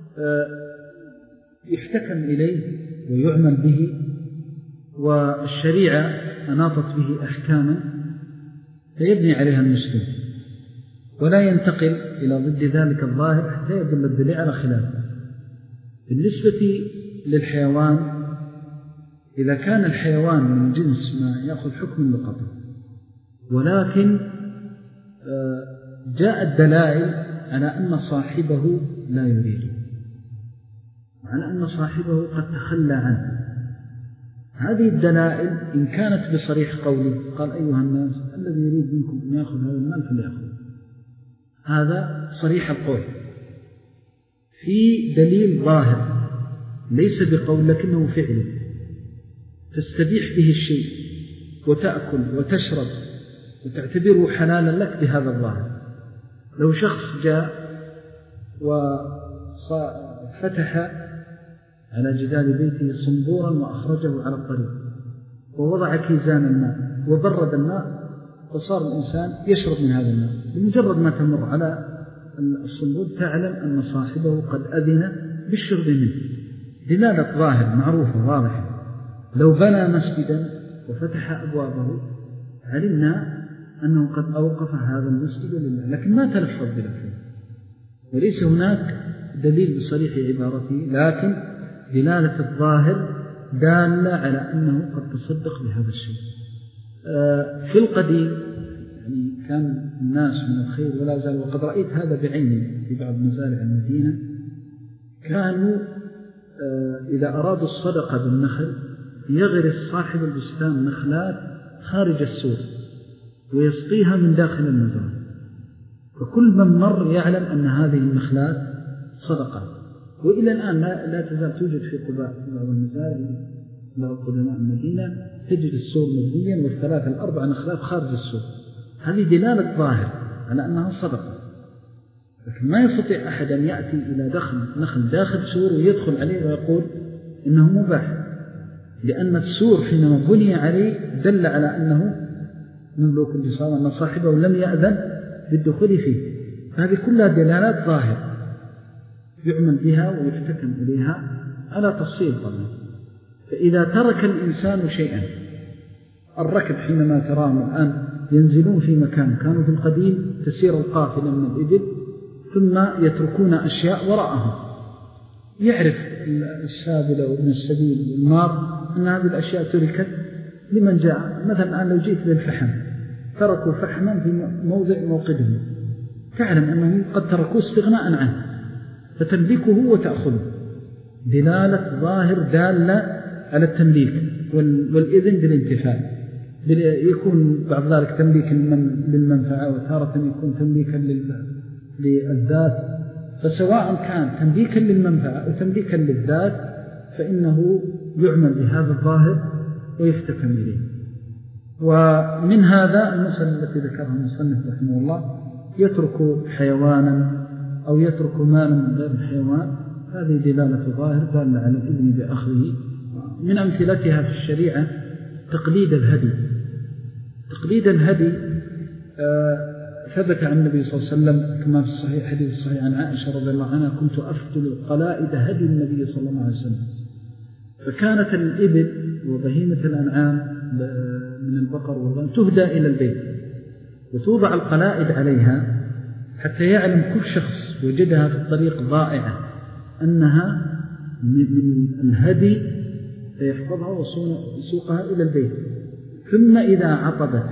يحتكم إليه ويعمل به، والشريعة أناطت به أحكاما فيبني عليها المسلم ولا ينتقل إلى ضد ذلك الظاهر حتى يدل الدليل على خلافه. بالنسبة للحيوان، إذا كان الحيوان من جنس ما يأخذ حكم اللقطة ولكن جاء الدلائل على أن صاحبه لا يريده، على أن صاحبه قد تخلى عنه، هذه الدلائل إن كانت بصريح قوله قال أيها الناس الذي يريد منكم أن يأخذ هذا المال فليأخذ، هذا صريح القول في دليل ظاهر ليس بقول لكنه فعل تستبيح به الشيء وتأكل وتشرب وتعتبره حلالا لك بهذا الظاهر. لو شخص جاء وفتح على جدار بيته صنبورا وأخرجه على الطريق ووضع كيزان الماء وبرد الماء فصار الإنسان يشرب من هذا الماء، بمجرد ما تمر على الصنبور تعلم أن صاحبه قد أذن بالشرب منه، دلالة ظاهر معروفة واضحة. لو بنى مسجدا وفتح أبوابه علمنا أنه قد أوقف هذا المسجد لله، لكن ما تلفظ بلفظه وليس هناك دليل بصريح عبارته، لكن دلالة الظاهر دالة على أنه قد تصدق بهذا الشيء. في القديم يعني كان الناس من الخير ولا زال، وقد رأيت هذا بعيني في بعض مزارع المدينة، كانوا إذا أرادوا الصدقة بالنخل يغرس صاحب البستان نخلات خارج السور ويسقيها من داخل المزرعة، فكل من مر يعلم أن هذه النخلات صدقة. وإلى الآن لا, لا تزال توجد في قباء في بعض المزارع بعض قدماء المدينة تجد السور مبنيا والثلاث الأربع نخلات خارج السور، هذه دلالة ظاهر على أنها صدقة. لكن ما يستطيع أحد أن يأتي إلى دخل نخل داخل سور ويدخل عليه ويقول إنه مباح، لأن السور حينما بني عليه دل على أنه مملوك بصار أن صاحبه لم يأذن بالدخول فيه. هذه كلها دلالات ظاهرة يعمل بها ويحتكم إليها على تفصيل طبعا. فإذا ترك الإنسان شيئا، الركب حينما تراهم الآن ينزلون في مكان، كانوا في القديم تسير القافلة من الإبل ثم يتركون أشياء وراءهم، يعرف السابلة وابن السبيل والمار أن هذه الأشياء تركت لمن جاء. مثلا الآن لو جئت للفحم تركوا فحما في موضع موقدهم، تعلم أنهم قد تركوا استغناء عنه فتملكه وتأخذه، دلالة ظاهر دالة على التمليك والإذن بالانتفاع. يكون بعض ذلك تمليك للمنفعة وتارة يكون تمليكا للذات، فسواء كان تمليكا للمنفعة أو تمليكا للذات فإنه يعمل بهذا الظاهر ويفتكم إليه. ومن هذا المسألة التي ذكرها المصنف رحمه الله، يترك حيوانا أو يترك مالا من غير الحيوان، هذه دلالة ظاهر دالة على الإذن بأخذه. من أمثلتها في الشريعة تقليد الهدي. تقليد الهدي آه ثبت عن النبي صلى الله عليه وسلم كما في الصحيح حديث الصحيح عن عائشة رضي الله عنها: كنت أفتل قلائد هدي النبي صلى الله عليه وسلم. فكانت الإبل وبهيمة الأنعام من البقر والغنم تهدى إلى البيت وتوضع القلائد عليها حتى يعلم كل شخص وجدها في الطريق ضائعة أنها من الهدي فيحفظها ويسوقها إلى البيت. ثم إذا عطبت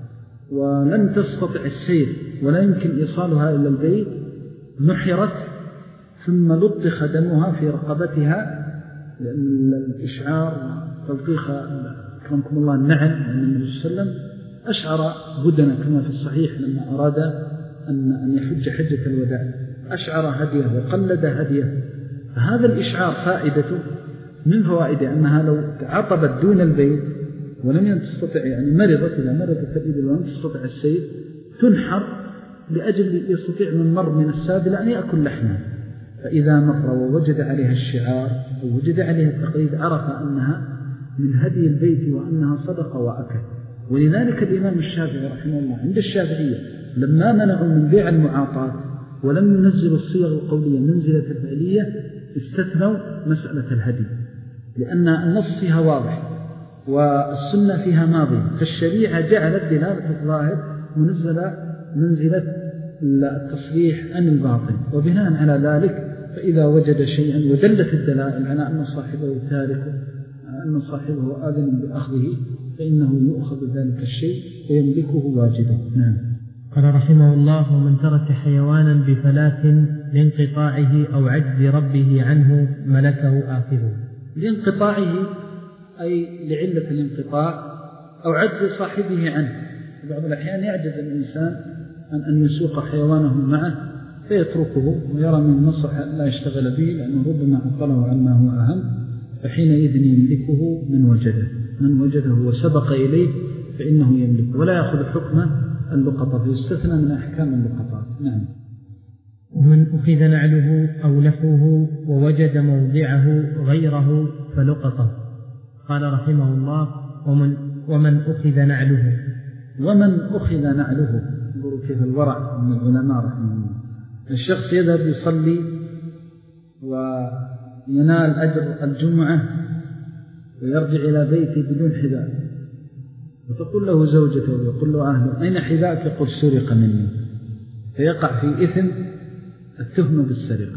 ولم تستطع السير ولا يمكن إيصالها إلى البيت نحرت ثم لطخ دمها في رقبتها، لأن الإشعار تلطيخ أكرمكم الله النعل عن النبي صلى الله عليه وسلم أشعر بدنا كما في الصحيح لما أراد أن يحج حجة الوداع أشعر هديه وقلد هديه. فهذا الإشعار فائدته من فوائده أنها لو عطبت دون البيت ولم تستطع يعني مرضت إذا مرضت الإبل ولم تستطع السير تنحر لأجل يستطيع من مر من السابل أن يأكل لحمها. فإذا مر ووجد عليها الشعار ووجد عليها التقليد عرف أنها من هدي البيت وأنها صدقة وأكل. ولذلك الإمام الشافعي رحمه الله عند الشافعية لما منعوا من بيع المعاطات ولم ينزلوا الصيغ القولية منزلة الفعلية استثنوا مسألة الهدي، لأن النص فيها واضح والسنة فيها ماضية، فالشريعة جعلت دلالة الظاهر منزلة منزلة التصريح عن الباطن. وبناء على ذلك فإذا وجد شيئا ودلت الدلائل على أن صاحبه تاركه أن صاحبه آذن بأخذه فإنه يؤخذ ذلك الشيء ويملكه واجده. نعم. قال رحمه الله: ومن ترك حيوانا بفلاة لانقطاعه أو عجز ربه عنه ملكه آخذه. لانقطاعه أي لعلة الانقطاع أو عجز صاحبه عنه. بعض الأحيان يعجز الإنسان عن أن يسوق حيوانه معه فيتركه ويرى من المصلحة لا يشتغل به لأنه ربما عطله عما هو أهم، فحينئذ يملكه من وجده من وجده وسبق إليه فإنه يملكه ولا يأخذ حكمه اللقطة، فيستثنى من أحكام اللقطات. نعم. ومن أخذ نعله أو لحوه ووجد موضعه غيره فلقطه. قال رحمه الله: ومن, ومن أخذ نعله ومن أخذ نعله انظروا كيف الورع من العلماء رحمه الله. الشخص يذهب يصلي وينال أجر الجمعة ويرجع إلى بيته بدون حذاء، وتقول له زوجته ويقول له أهله: أين حذاءك؟ يقول: سرق مني، فيقع في إثم التهمة بالسرقة.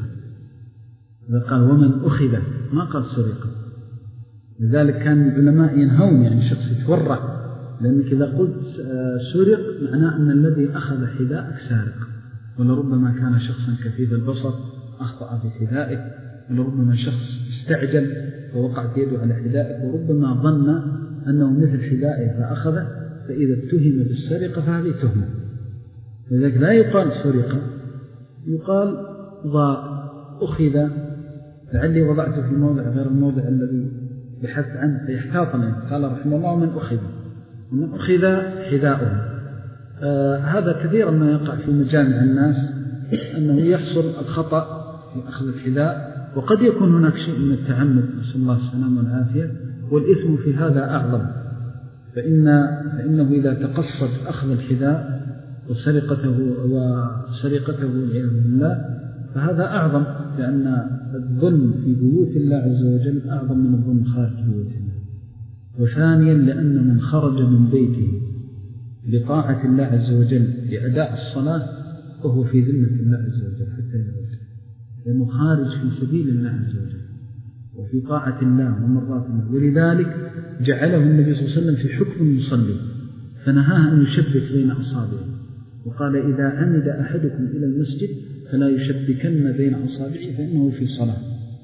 قال ومن أخذ ما قال سرقة. لذلك كان العلماء ينهون يعني شخص يتورع، لأنك إذا قلت سرق معناه أن الذي أخذ حذاءك سارق، ولربما كان شخصا كثيف البصر أخطأ في حذائك، ولربما شخص استعجل فوقعت يده على حذائك وربما ظن أنه مثل حذائه فأخذه، فإذا اتهم بالسرقة فهذه تهمة. لذلك لا يقال سرقة، يقال ضاء أخذ، لعلي وضعته في موضع غير الموضع الذي بحث عنه فيحتاطني. قال رحمه الله: من أخذ ومن أخذ حذاؤه. آه هذا كثيرا ما يقع في مجامع الناس أنه يحصل الخطأ في أخذ الحذاء، وقد يكون هناك شيء من التعمد نسأل الله السلامة والعافية، والإثم في هذا أعظم. فإن فإنه إذا تقصد أخذ الحذاء وسرقته وسرقته والعياذ بالله فهذا أعظم، لأن الظلم في بيوت الله عز وجل أعظم من الظلم خارج بيوت الله. وثانيا لأن من خرج من بيته لطاعة الله عز وجل لأداء الصلاة وهو في ذمة الله عز وجل حتى يموت، لأنه خارج في سبيل الله عز وجل وفي طاعة الله ومرضات الله. ولذلك جعله النبي صلى الله عليه وسلم في حكم المصلي، فنهاه أن يشبك بين أصابعه، وقال: إذا عمد أحدكم إلى المسجد فلا يشبكن بين أصابعه فإنه في صلاة.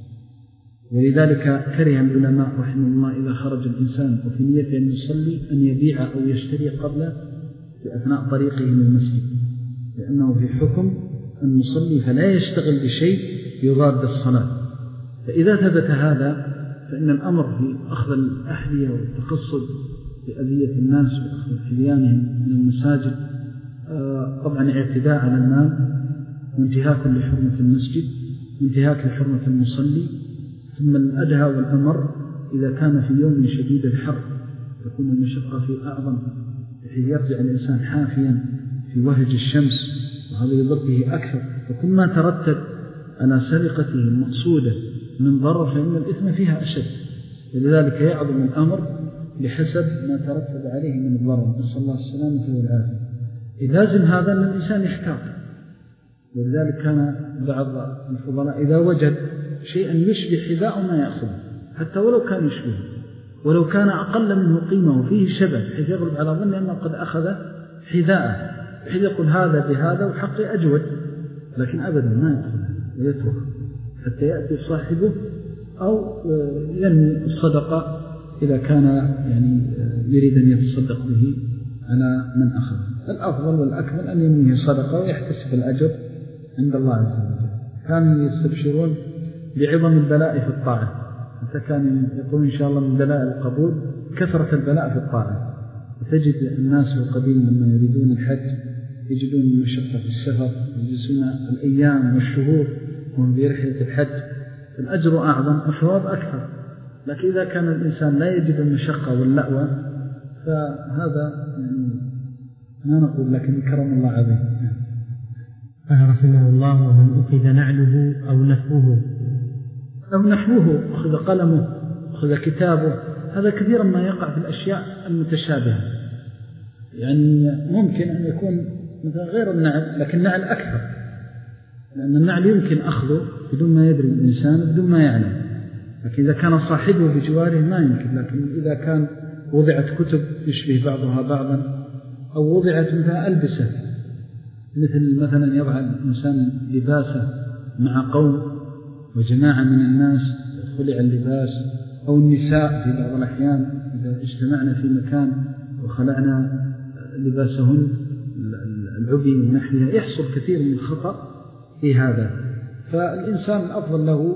ولذلك كره العلماء رحمه الله إذا خرج الإنسان وفي نيته أن يصلي أن يبيع أو يشتري قبل في أثناء طريقه من المسجد، لأنه في حكم المصلي فلا يشتغل بشيء يضاد الصلاة. فإذا ثبت هذا فإن الأمر في أخذ الأحذية والتقصد بأذية الناس وأخذ حذيانهم من المساجد طبعا اعتداء على المال وانتهاك لحرمة المسجد، انتهاك لحرمة المصلي. ثم الأدهى والأمر إذا كان في يوم شديد الحر تكون المشقة في أعظم، بحيث يرجع الإنسان حافيا في وهج الشمس، وهذا يضر به أكثر. فكل ما ترتب على سرقته المقصودة من ضرر فإن الإثم فيها أشد، ولذلك يعظم الأمر بحسب ما ترتب عليه من الضرر. نسأل الله السلامة والعافية. لازم هذا أن الإنسان يحتاط، ولذلك كان بعض الفضلاء إذا وجد شيئا يشبه حذاء ما يأخذه، حتى ولو كان يشبهه، ولو كان أقل منه قيمة وفيه شبه، حيث يغلب على ظن أنه قد أخذ حذاءه، حيث يقول هذا بهذا وحقي أجود، لكن أبدا ما يأخذه ويترك حتى يأتي صاحبه أو ينمي الصدقة إذا كان يعني يريد أن يتصدق به على من أخذ. الأفضل والأكمل أن ينميه صدقة ويحتسب الأجر عند الله عز وجل. كانوا يستبشرون بعظم البلاء في الطاعة، حتى كان يقول إن شاء الله من بلاء القبول كثرة البلاء في الطاعة. وتجد الناس القديم لما يريدون الحج يجدون المشقة في السفر، يجلسون الأيام والشهور وهم برحلة الحج، الأجر أعظم والثواب أكثر. لكن إذا كان الإنسان لا يجد المشقة واللأوى فهذا يعني ما نقول، لكن كرم الله عظيم. قال رحمه الله: ومن أخذ نعله أو نحوه أو نحوه، أخذ قلمه، أخذ كتابه، هذا كثيرا ما يقع في الأشياء المتشابهة. يعني ممكن أن يكون مثلا غير النعل، لكن النعل أكثر، لأن النعل يمكن أخذه بدون ما يدري الإنسان بدون ما يعلم، لكن إذا كان صاحبه بجواره ما يمكن. لكن إذا كان وضعت كتب يشبه بعضها بعضا، أو وضعت مثلا ألبسة، مثل مثلا يضع الإنسان لباسه مع قوم وجماعة من الناس خلع اللباس، أو النساء في بعض الأحيان إذا اجتمعنا في مكان وخلعنا لباسهن العبي ونحوها يحصل كثير من الخطأ في هذا. فالإنسان الأفضل له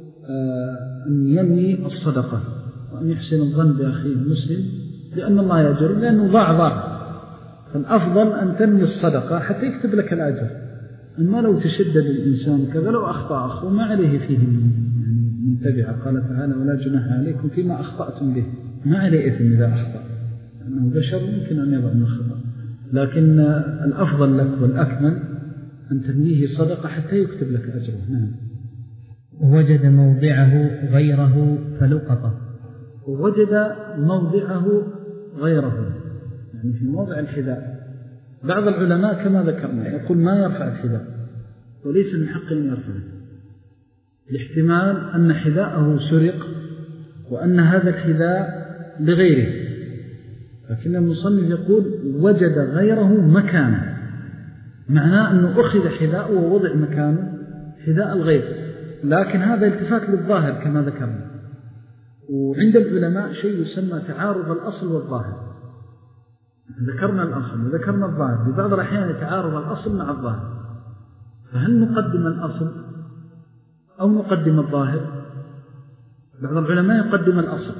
أن ينمي الصدقة وأن يحسن الظن بأخيه المسلم، لأن الله يجر، لأنه ضاع ضاع. فالأفضل أن تنمي الصدقة حتى يكتب لك الأجر. أما لو تشدد الإنسان كذا، لو أخطأ أخوه ما عليه فيه يعني من تبعه. قال تعالى: ولا جناح عليكم فيما أخطأتم به، ما عليه إثم إذا أخطأ، لأنه بشر يمكن أن يضع من الخطأ. لكن الأفضل لك والأكمل أن تنميه صدقة حتى يكتب لك أجره. نعم. ووجد موضعه غيره فلقطه. ووجد موضعه غيره يعني في موضع الحذاء. بعض العلماء كما ذكرنا يقول ما يرفع الحذاء، وليس من حقه أن يرفعه، الاحتمال أن حذاءه سرق وأن هذا الحذاء لغيره. لكن المصنف يقول وجد غيره مكانه، معناه أنه أخذ حذاء ووضع مكانه حذاء الغير، لكن هذا التفات للظاهر كما ذكرنا. وعند العلماء شيء يسمى تعارض الأصل والظاهر. ذكرنا الأصل وذكرنا الظاهر، في بعض الأحيان يتعارض الأصل مع الظاهر، فهل نقدم الأصل أو نقدم الظاهر؟ بعض العلماء يقدم الأصل،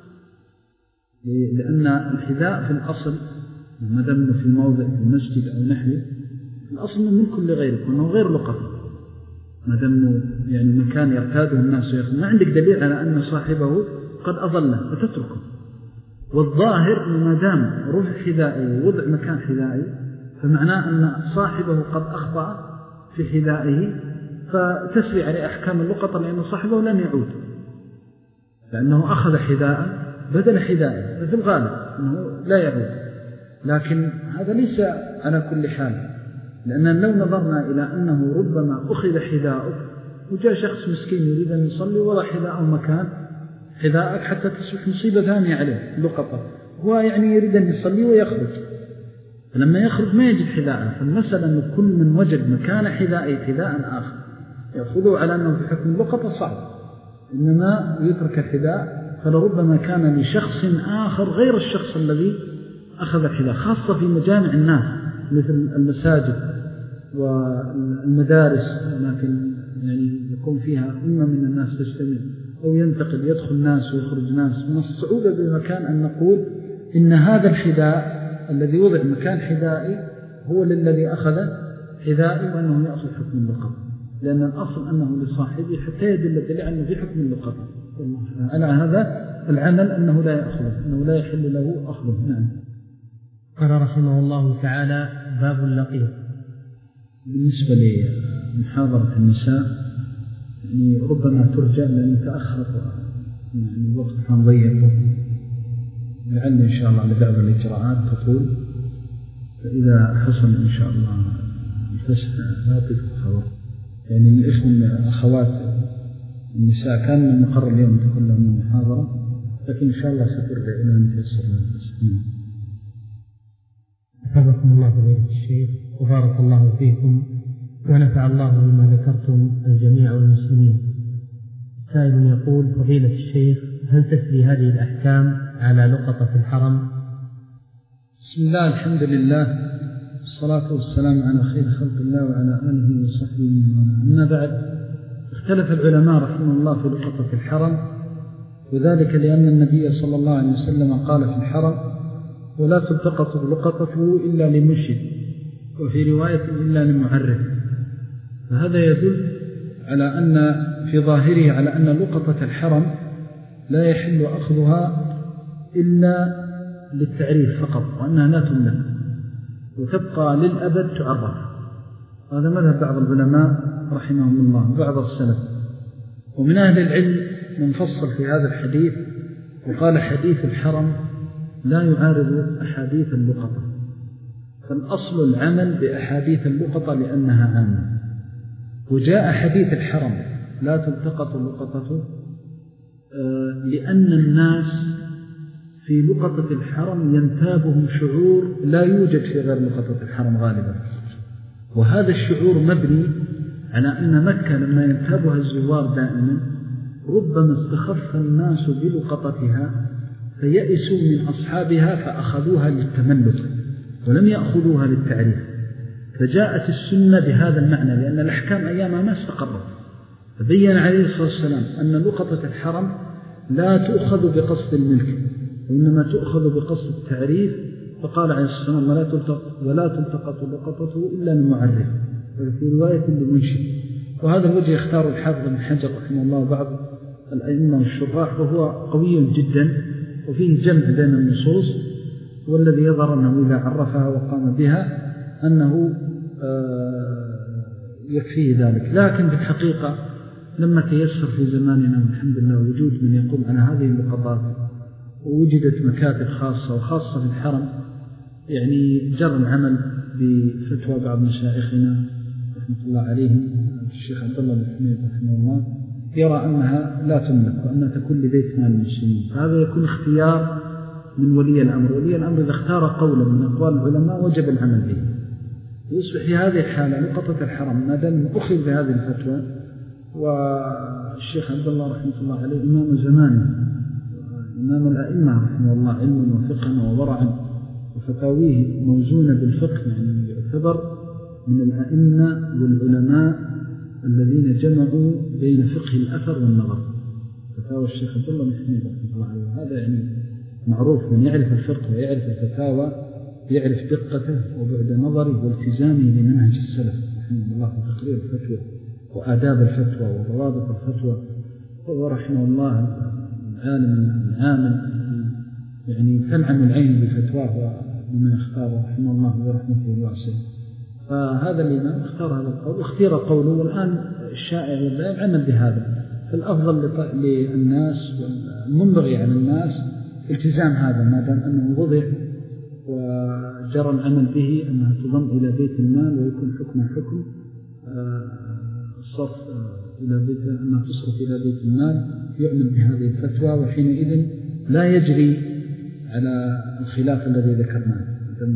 لأن الحذاء في الأصل ما دام في موضع في المسجد أو نحوه، الأصل من كل غيره وأنه غير لقطي، ما دام يعني مكان يرتاده الناس ويأخذ، ما عندك دليل على أن صاحبه قد أضله فتتركه. والظاهر ما دام روح حذائي ووضع مكان حذائي فمعناه أن صاحبه قد أخطأ في حذائه، فتسري عليه أحكام اللقطة، لأن صاحبه لن يعود، لأنه أخذ حذاء بدل حذائه، ففي الغالب أنه لا يعود. لكن هذا ليس على كل حال، لأن لو نظرنا إلى أنه ربما أخذ حذاءك وجاء شخص مسكين يريد أن يصلي وضع حذاءه مكان حذاءك حتى تصبح مصيبة ثانية عليه لقطة، هو يعني يريد أن يصلي ويخرج، فلما يخرج ما يجد حذاءه. فالمسألة أن كل من وجد مكان حذائه حذاء آخر يأخذه على أنه في حكم اللقطة صعب، إنما يترك الحذاء، فلربما كان لشخص آخر غير الشخص الذي أخذ الحذاء، خاصة في مجامع الناس مثل المساجد والمدارس، لكن يعني يكون فيها أمة من الناس تجتمع أو ينتقل يدخل ناس ويخرج ناس. من الصعوبة بمكان أن نقول إن هذا الحذاء الذي وضع مكان حذائي هو للذي أخذ حذائي وأنه يأخذ حكم اللقب. لأن الأصل أنه لصاحبه حتى يدل الدليل أنه في حكم اللقطة. على هذا العمل أنه لا يأخذه، أنه لا يحل له أخذه. نعم. قال رحمه الله تعالى: باب اللقيط. بالنسبة لمحاضرة النساء يعني ربما ترجع لأن تأخرت يعني الوقت كان ضيق، لعل إن شاء الله لبعض الإجراءات تطول، فإذا حصل إن شاء الله الفسح لا تدخل خبر. يعني الإخوة الأخوات النساء كان من مقرر اليوم تكون لهم المحاضرة، لكن إن شاء الله سترجع إلى أن تيسر لنا. حفظكم الله فضيلة الشيخ وبارك الله فيكم ونفع الله بما ذكرتم الجميع والمسلمين. سائل يقول: فضيلة الشيخ، هل تسري هذه الأحكام على لقطة الحرم؟ بسم الله، الحمد لله، الصلاة والسلام على خير خلق الله وعلى آله وصحبه. أما بعد، اختلف العلماء رحمه الله في لقطة الحرم، وذلك لأن النبي صلى الله عليه وسلم قال في الحرم: ولا تلتقط لقطته إلا لمرشد، وفي رواية إلا لمعرف. فهذا يدل على أن في ظاهره على أن لقطة الحرم لا يحل أخذها إلا للتعريف فقط، وأنها لا تملك وتبقى للأبد تعرف. هذا مذهب بعض العلماء رحمهم الله بعض السلف. ومن أهل العلم من فصل في هذا الحديث وقال: حديث الحرم لا يعارض أحاديث اللقطة، فالأصل العمل بأحاديث اللقطة لأنها عامة. وجاء حديث الحرم لا تلتقط اللقطة لأن الناس في لقطة الحرم ينتابهم شعور لا يوجد في غير لقطة الحرم غالبا، وهذا الشعور مبني على أن مكة لما ينتابها الزوار دائما ربما استخف الناس بلقطتها فيأسوا من أصحابها فأخذوها للتملك ولم يأخذوها للتعريف. فجاءت السنة بهذا المعنى لأن الأحكام أيامها ما استقرت. فبين عليه الصلاة والسلام أن لقطة الحرم لا تؤخذ بقصد الملك وإنما تؤخذ بقصد التعريف. فقال عليه الصلاة والسلام: ولا تلتقط, ولا تلتقط لقطته إلا لمعرف، وفي رواية لمنشد. وهذا الوجه يختار الحافظ بن حجر رحمه الله بعض الأئمة والشراح، وهو قوي جدا وفيه جمع بين النصوص، والذي يظهر أنه إذا عرفها وقام بها أنه يكفيه ذلك. لكن في الحقيقة لما تيسر في زماننا والحمد لله وجود من يقوم على هذه اللقطات، ووجدت مكاتب خاصة وخاصة في الحرم، يعني جرى العمل بفتوى بعض مشايخنا رحمة الله عليهم، الشيخ عبد الله بن حميد رحمه الله، يرى أنها لا تملك وأنها تكون لبيت مال المسلمين. فهذا يكون اختيار من ولي الأمر. ولي الأمر إذا اختار قولا من أقوال العلماء وجب العمل به. يصبح في هذه الحالة لقطة الحرم ما دام أخذ بهذه الفتوى، والشيخ عبد الله رحمه الله عليه إمام زمانه إمام الأئمة رحمه الله علما وفقها وورعا، وفتاويه موزونة بالفقه، يعني يعتبر من الأئمة والعلماء الذين جمعوا بين فقه الأثر والنظر. فتاوى الشيخ عبد الله بن حميد رحمه الله عليه هذا يعني معروف، من يعرف الفقه ويعرف الفتاوى يعرف دقته وبعد نظره والتزامه لمنهج السلف رحمه الله في تقرير الفتوى وآداب الفتوى وضوابط الفتوى. وهو رحمه الله العالم العامل يعني تنعم العين بفتواه وبما يختار رحمه الله برحمته الواسعة. فهذا الإمام اختار هذا القول واختير قوله، والآن الشائع والله العمل بهذا. فالأفضل للناس والمنبغي على الناس التزام هذا ما دام أنه وضع وجرى العمل به، أنها تضم إلى بيت المال ويكون حكم حكم الصرف إلى بيت، أنها تصرف إلى بيت المال، يعمل بهذه الفتوى. وحينئذ لا يجري على الخلاف الذي ذكرناه،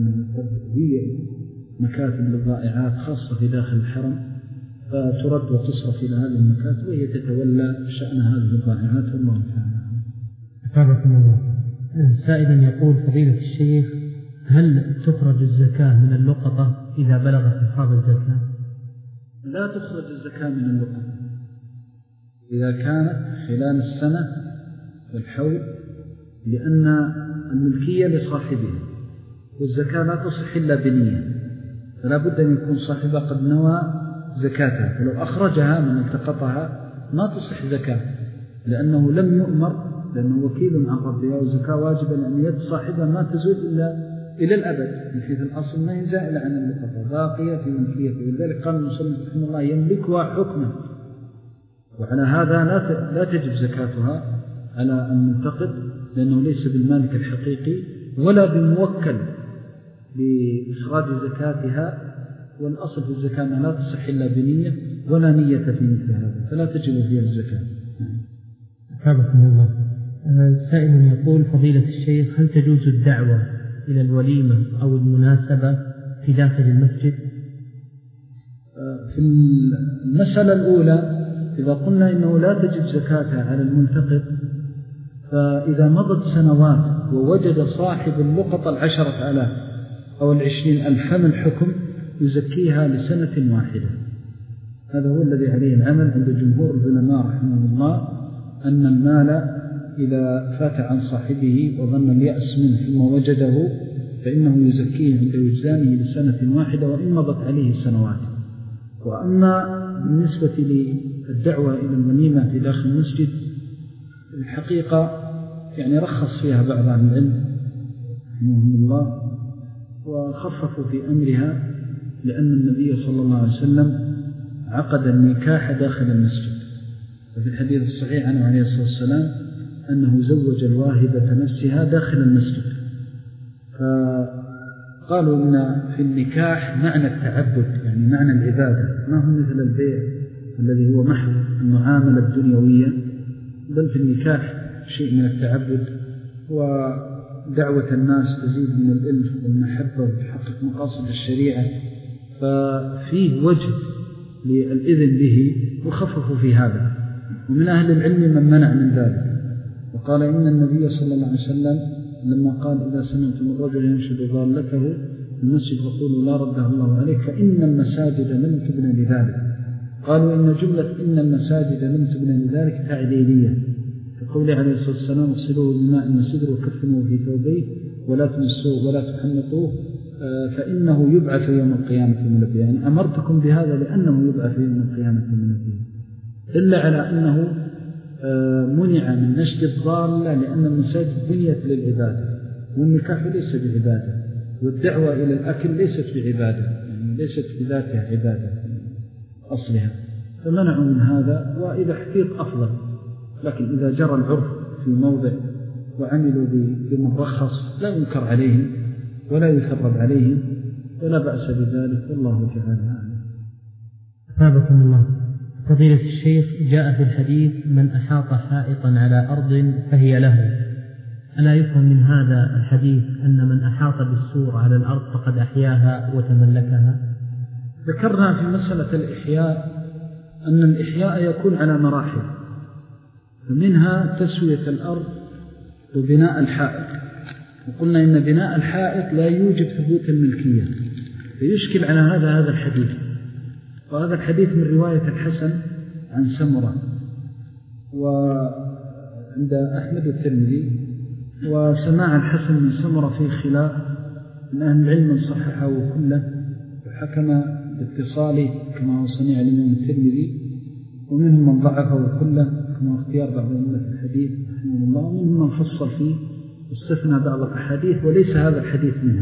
هي مكاتب للضائعات خاصة في داخل الحرم فترد وتصرف إلى هذه المكاتب وهي تتولى شأن هذه الضائعات. والله تعالى. أفادكم الله. سائل يقول: فضيلة الشيخ، هل تخرج الزكاة من اللقطة إذا بلغت نصاب الزكاة؟ لا تخرج الزكاة من اللقطة إذا كانت خلال السنة والحول، لأن الملكية لصاحبها، والزكاة لا تصح إلا بنية، فلا بد أن يكون صاحبها قد نوى زكاتها، فلو أخرجها من التقطها ما تصح زكاة، لأنه لم يؤمر، لأنه وكيل عن ربه، والزكاة واجبة لأن يد صاحبها ما تزول إلا إلى الأبد، من حيث الأصل ما هي زائلة عن اللقطة، باقية في ملكيته. ولذلك قال المصنف رحمه الله يملكها حكما، وعلى هذا لا لا تجب زكاتها على المنتقد، لأنه ليس بالمالك الحقيقي ولا بموكل بإخراج زكاتها، والأصل في الزكاة أنها لا تصح إلا بنية، ولا نية في مثل هذا، فلا تجب فيها الزكاة. حفظكم الله. سائل يقول: فضيلة الشيخ، هل تجوز الدعوة إلى الوليمة أو المناسبة في داخل المسجد؟ في المسألة الأولى إذا قلنا إنه لا تجب زكاتها على المنتقد، فإذا مضت سنوات ووجد صاحب اللقطة العشرة آلاف أو العشرين ألف حمل حكم يزكيها لسنة واحدة. هذا هو الذي عليه العمل عند جمهور العلماء رحمه الله، أن المال إذا فات عن صاحبه وظن اليأس منه ثم وجده فإنه يزكيه عند وجدانه لسنة واحدة وإن مضت عليه سنوات. وأما بالنسبة للدعوة إلى الوليمة في داخل المسجد، الحقيقة يعني رخص فيها بعض أهل العلم رحمه الله وخففوا في أمرها، لأن النبي صلى الله عليه وسلم عقد النكاح داخل المسجد، وفي الحديث الصحيح عنه عليه الصلاة والسلام أنه زوج الواهبة نفسها داخل المسجد. فقالوا إن في النكاح معنى التعبد، يعني معنى العبادة، ما هو مثل البيع الذي هو محض المعاملة الدنيوية، بل في النكاح شيء من التعبد ودعوة الناس تزيد من الألف والمحبة وتحقق مقاصد الشريعة، ففيه وجه للإذن به وخففوا في هذا. ومن أهل العلم من منع من ذلك، وقال إن النبي صلى الله عليه وسلم لما قال: إذا سمعتم الرجل ينشد ضالته في المسجد فقولوا لا رده الله عليك فإن المساجد لم تبنى لذلك. قالوا إن جملة إن المساجد لم تبنى لذلك تعليلية، فقوله عليه الصلاة والسلام: اغسلوه بماء المسجد وكفنوه في ثوبيه ولا تمسوه ولا تحنطوه فإنه يبعث يوم القيامة من الفيه. يعني أمرتكم بهذا لأنه يبعث يوم القيامة من الفيه، دل على أنه منع من نشد الضالة، لأن المساجد بنيت للعبادة، والنكاح ليس بعبادة، والدعوة إلى الأكل ليست بعبادة، يعني ليست بذاتها عبادة أصلها، فمنعوا من هذا. وإذا احتيط أفضل، لكن إذا جرى العرف في موضع وعملوا بمن رخص لا ينكر عليهم ولا يثرب عليهم ولا بأس بذلك، والله تعالى أعلم. أثابكم الله. فضيلة الشيخ، جاء في الحديث: من أحاط حائطا على أرض فهي له، ألا يفهم من هذا الحديث أن من أحاط بالسور على الأرض فقد أحياها وتملكها؟ ذكرنا في مسألة الإحياء أن الإحياء يكون على مراحل، ومنها تسوية الأرض وبناء الحائط، وقلنا إن بناء الحائط لا يوجب ثبوت الملكية، فيشكل على هذا هذا الحديث. وهذا الحديث من رواية الحسن عن سمرة وعند أحمد الترمذي، وسماع الحسن من سمرة في خلاف من أهل العلم صححه كله وحكم باتصاله كما هو صنيع الإمام الترمذي، ومنهم من ضعفه كله كما اختيار بعض أئمة الحديث رحمه الله، ومنهم من فصل فيه واستثنى بعض الأحاديث وليس هذا الحديث منها.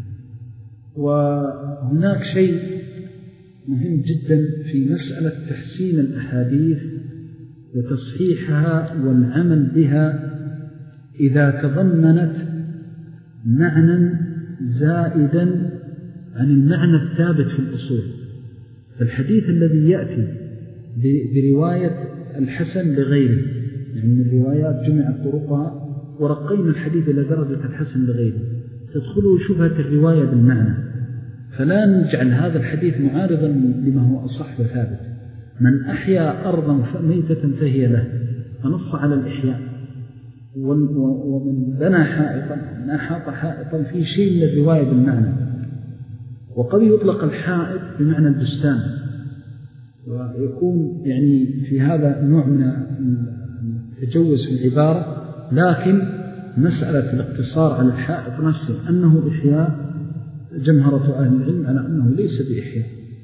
وهناك شيء مهم جدا في مسألة تحسين الأحاديث وتصحيحها والعمل بها إذا تضمنت معنى زائدا عن المعنى الثابت في الأصول. فالحديث الذي يأتي برواية الحسن لغيره، يعني من الروايات جمعت طرقها ورقينا الحديث إلى درجة الحسن لغيره، تدخله شبهة الرواية بالمعنى، فلا نجعل هذا الحديث معارضا لما هو أصح وثابت. من أحيا أرضا ميتة فهي له، فنص على الإحياء. ومن بنى حائطا، من أحاط حائطا في شيء من الرواية بالمعنى. وقد يطلق الحائط بمعنى البستان، ويكون يعني في هذا نوع من التجوز في العبارة، لكن مسألة الاقتصار على الحائط نفسه أنه إحياء، جمهرة أهل العلم على أنه ليس بإحياء،